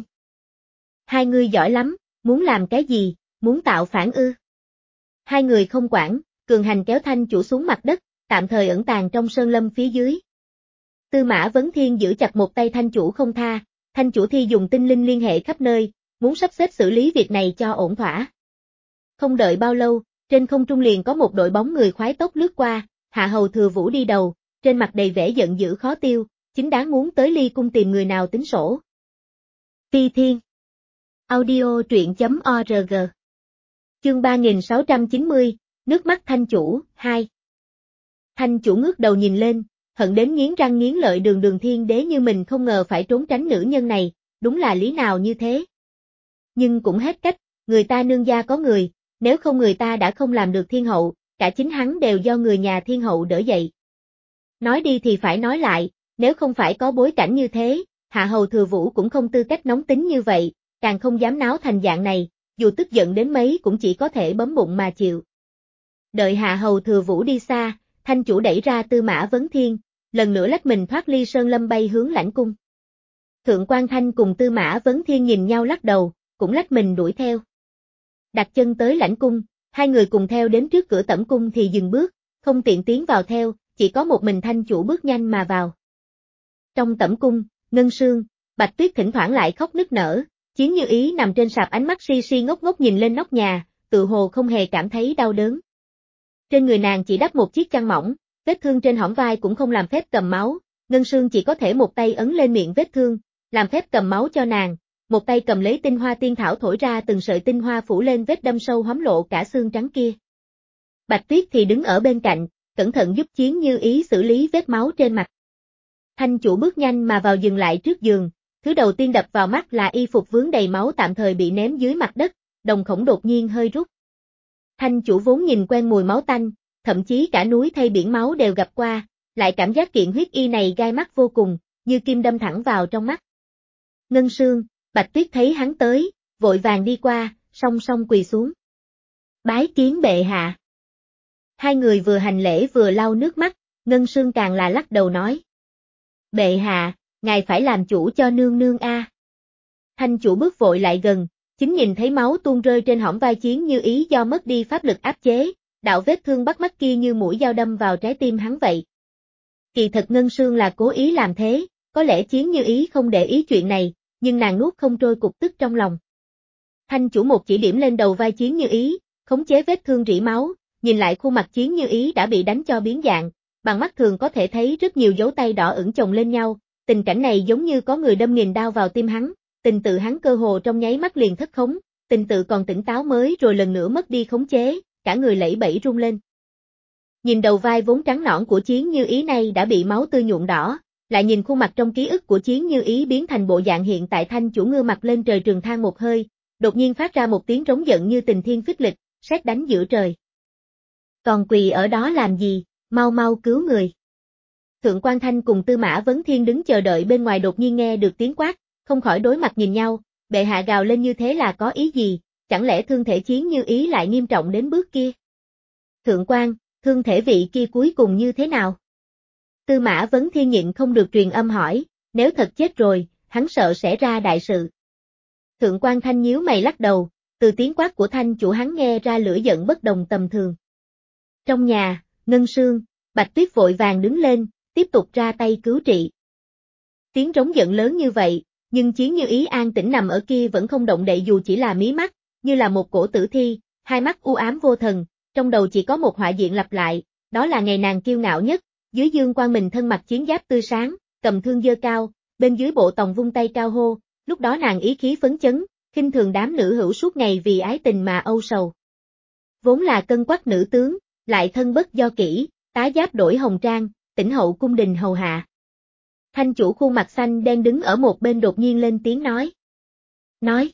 Hai người giỏi lắm, muốn làm cái gì, muốn tạo phản ư. Hai người không quản, cường hành kéo thanh chủ xuống mặt đất, tạm thời ẩn tàng trong sơn lâm phía dưới. Tư Mã Vấn Thiên giữ chặt một tay thanh chủ không tha, thanh chủ thi dùng tinh linh liên hệ khắp nơi, muốn sắp xếp xử lý việc này cho ổn thỏa. Không đợi bao lâu, trên không trung liền có một đội bóng người khoái tốc lướt qua, Hạ Hầu Thừa Vũ đi đầu, trên mặt đầy vẻ giận dữ khó tiêu, chính đáng muốn tới ly cung tìm người nào tính sổ. Phi Thiên Audio truyện chấm org Chương ba nghìn sáu trăm chín mươi, nước mắt Thanh chủ, hai. Thanh chủ ngước đầu nhìn lên, hận đến nghiến răng nghiến lợi Đường Đường Thiên Đế như mình không ngờ phải trốn tránh nữ nhân này, đúng là lý nào như thế. Nhưng cũng hết cách, người ta nương gia có người, nếu không người ta đã không làm được thiên hậu, cả chính hắn đều do người nhà thiên hậu đỡ dậy. Nói đi thì phải nói lại, nếu không phải có bối cảnh như thế, Hạ Hầu Thừa Vũ cũng không tư cách nóng tính như vậy, càng không dám náo thành dạng này, dù tức giận đến mấy cũng chỉ có thể bấm bụng mà chịu. Đợi Hạ Hầu Thừa Vũ đi xa, Thanh chủ đẩy ra Tư Mã Vấn Thiên, lần nữa lách mình thoát ly sơn lâm bay hướng lãnh cung. Thượng quan Thanh cùng Tư Mã Vấn Thiên nhìn nhau lắc đầu, cũng lách mình đuổi theo. Đặt chân tới lãnh cung, hai người cùng theo đến trước cửa tẩm cung thì dừng bước, không tiện tiến vào theo, chỉ có một mình Thanh chủ bước nhanh mà vào. Trong tẩm cung, Ngân Sương, Bạch Tuyết thỉnh thoảng lại khóc nức nở, Chiến Như Ý nằm trên sạp ánh mắt si si ngốc ngốc nhìn lên nóc nhà, tự hồ không hề cảm thấy đau đớn. Trên người nàng chỉ đắp một chiếc chăn mỏng, vết thương trên hõm vai cũng không làm phép cầm máu, Ngân Sương chỉ có thể một tay ấn lên miệng vết thương, làm phép cầm máu cho nàng, một tay cầm lấy tinh hoa tiên thảo thổi ra từng sợi tinh hoa phủ lên vết đâm sâu hóm lộ cả xương trắng kia. Bạch Tuyết thì đứng ở bên cạnh, cẩn thận giúp Chiến Như Ý xử lý vết máu trên mặt. Thanh chủ bước nhanh mà vào dừng lại trước giường, thứ đầu tiên đập vào mắt là y phục vướng đầy máu tạm thời bị ném dưới mặt đất, đồng khổng đột nhiên hơi rút. Thanh chủ vốn nhìn quen mùi máu tanh, thậm chí cả núi thay biển máu đều gặp qua, lại cảm giác kiện huyết y này gai mắt vô cùng, như kim đâm thẳng vào trong mắt. Ngân Sương, Bạch Tuyết thấy hắn tới, vội vàng đi qua, song song quỳ xuống. Bái kiến bệ hạ. Hai người vừa hành lễ vừa lau nước mắt, Ngân Sương càng là lắc đầu nói. Bệ hạ, ngài phải làm chủ cho nương nương a. À. Thanh chủ bước vội lại gần, chính nhìn thấy máu tuôn rơi trên hõm vai Chiến Như Ý do mất đi pháp lực áp chế, đạo vết thương bắt mắt kia như mũi dao đâm vào trái tim hắn vậy. Kỳ thật Ngân Sương là cố ý làm thế, có lẽ Chiến Như Ý không để ý chuyện này, nhưng nàng nuốt không trôi cục tức trong lòng. Thanh chủ một chỉ điểm lên đầu vai Chiến Như Ý, khống chế vết thương rỉ máu, nhìn lại khuôn mặt Chiến Như Ý đã bị đánh cho biến dạng, bằng mắt thường có thể thấy rất nhiều dấu tay đỏ ửng chồng lên nhau, tình cảnh này giống như có người đâm nghìn đao vào tim hắn, tình tự hắn cơ hồ trong nháy mắt liền thất khống, tình tự còn tỉnh táo mới rồi lần nữa mất đi khống chế, cả người lẫy bẫy rung lên. Nhìn đầu vai vốn trắng nõn của Chiến Như Ý này đã bị máu tươi nhuộm đỏ, lại nhìn khuôn mặt trong ký ức của Chiến Như Ý biến thành bộ dạng hiện tại, Thanh chủ ngưa mặt lên trời trường than một hơi, đột nhiên phát ra một tiếng trống giận như tình thiên phích lịch, sét đánh giữa trời. Còn quỳ ở đó làm gì, mau mau cứu người. Thượng quan Thanh cùng Tư Mã Vấn Thiên đứng chờ đợi bên ngoài đột nhiên nghe được tiếng quát, không khỏi đối mặt nhìn nhau, bệ hạ gào lên như thế là có ý gì, chẳng lẽ thương thể Chiến Như Ý lại nghiêm trọng đến bước kia. Thượng quan, thương thể vị kia cuối cùng như thế nào? Tư Mã Vấn Thiên nhịn không được truyền âm hỏi, nếu thật chết rồi, hắn sợ sẽ ra đại sự. Thượng quan Thanh nhíu mày lắc đầu, từ tiếng quát của Thanh chủ hắn nghe ra lửa giận bất đồng tầm thường. Trong nhà, Ngân Sương, Bạch Tuyết vội vàng đứng lên, tiếp tục ra tay cứu trị. Tiếng trống giận lớn như vậy, nhưng Chiến Như Ý an tĩnh nằm ở kia vẫn không động đậy dù chỉ là mí mắt, như là một cổ tử thi, hai mắt u ám vô thần, trong đầu chỉ có một họa diện lặp lại, đó là ngày nàng kiêu ngạo nhất, dưới dương quang mình thân mặc chiến giáp tươi sáng, cầm thương giơ cao, bên dưới bộ tòng vung tay cao hô, lúc đó nàng ý khí phấn chấn, khinh thường đám nữ hữu suốt ngày vì ái tình mà âu sầu. Vốn là cân quắc nữ tướng, lại thân bất do kỹ, tá giáp đổi hồng trang, tĩnh hậu cung đình hầu hạ. Thanh chủ khuôn mặt xanh đen đứng ở một bên đột nhiên lên tiếng nói. Nói.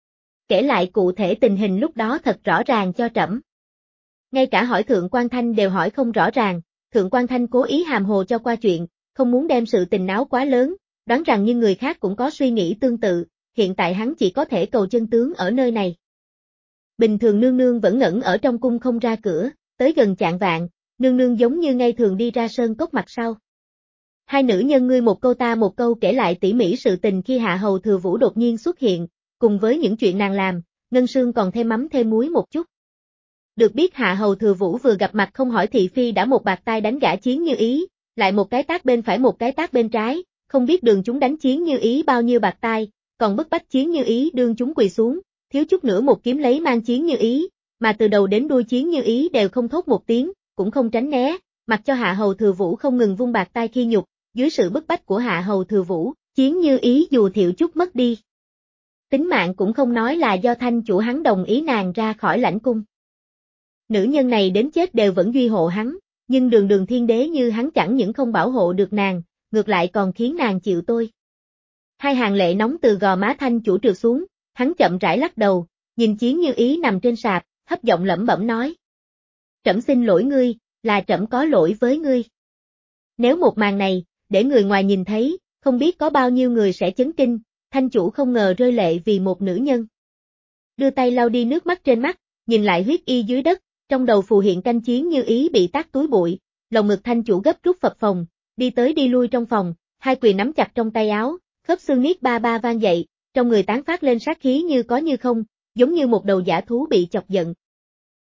Kể lại cụ thể tình hình lúc đó thật rõ ràng cho trẫm. Ngay cả hỏi Thượng quan Thanh đều hỏi không rõ ràng, Thượng quan Thanh cố ý hàm hồ cho qua chuyện, không muốn đem sự tình náo quá lớn, đoán rằng như người khác cũng có suy nghĩ tương tự, hiện tại hắn chỉ có thể cầu chân tướng ở nơi này. Bình thường nương nương vẫn ngẩn ở trong cung không ra cửa, tới gần chạng vạng, nương nương giống như ngay thường đi ra sơn cốc mặt sau. Hai nữ nhân ngươi một câu ta một câu kể lại tỉ mỉ sự tình khi Hạ Hầu Thừa Vũ đột nhiên xuất hiện, cùng với những chuyện nàng làm, Ngân Sương còn thêm mắm thêm muối một chút. Được biết Hạ Hầu Thừa Vũ vừa gặp mặt không hỏi thị phi đã một bạt tai đánh gã Chiến Như Ý, lại một cái tát bên phải một cái tát bên trái, không biết đường chúng đánh Chiến Như Ý bao nhiêu bạt tai, còn bức bách Chiến Như Ý đương chúng quỳ xuống, thiếu chút nữa một kiếm lấy mang Chiến Như Ý, mà từ đầu đến đuôi Chiến Như Ý đều không thốt một tiếng, cũng không tránh né, mặc cho Hạ Hầu Thừa Vũ không ngừng vung bạt tai khi nhục, dưới sự bức bách của Hạ Hầu Thừa Vũ, Chiến Như Ý dù thiểu chút mất đi tính mạng cũng không nói là do thanh chủ hắn đồng ý nàng ra khỏi lãnh cung. Nữ nhân này đến chết đều vẫn duy hộ hắn, nhưng đường đường thiên đế như hắn chẳng những không bảo hộ được nàng, ngược lại còn khiến nàng chịu tôi. Hai hàng lệ nóng từ gò má thanh chủ trượt xuống, hắn chậm rãi lắc đầu, nhìn Chiến Như Ý nằm trên sạp, thấp giọng lẩm bẩm nói. Trẫm xin lỗi ngươi, là trẫm có lỗi với ngươi. Nếu một màn này, để người ngoài nhìn thấy, không biết có bao nhiêu người sẽ chấn kinh, thanh chủ không ngờ rơi lệ vì một nữ nhân. Đưa tay lau đi nước mắt trên mắt, nhìn lại huyết y dưới đất, trong đầu phù hiện canh Chiến Như Ý bị tát túi bụi, lồng ngực thanh chủ gấp rút phập phồng, đi tới đi lui trong phòng, hai quyền nắm chặt trong tay áo, khớp xương niết ba ba vang dậy, trong người tán phát lên sát khí như có như không, giống như một đầu dã thú bị chọc giận.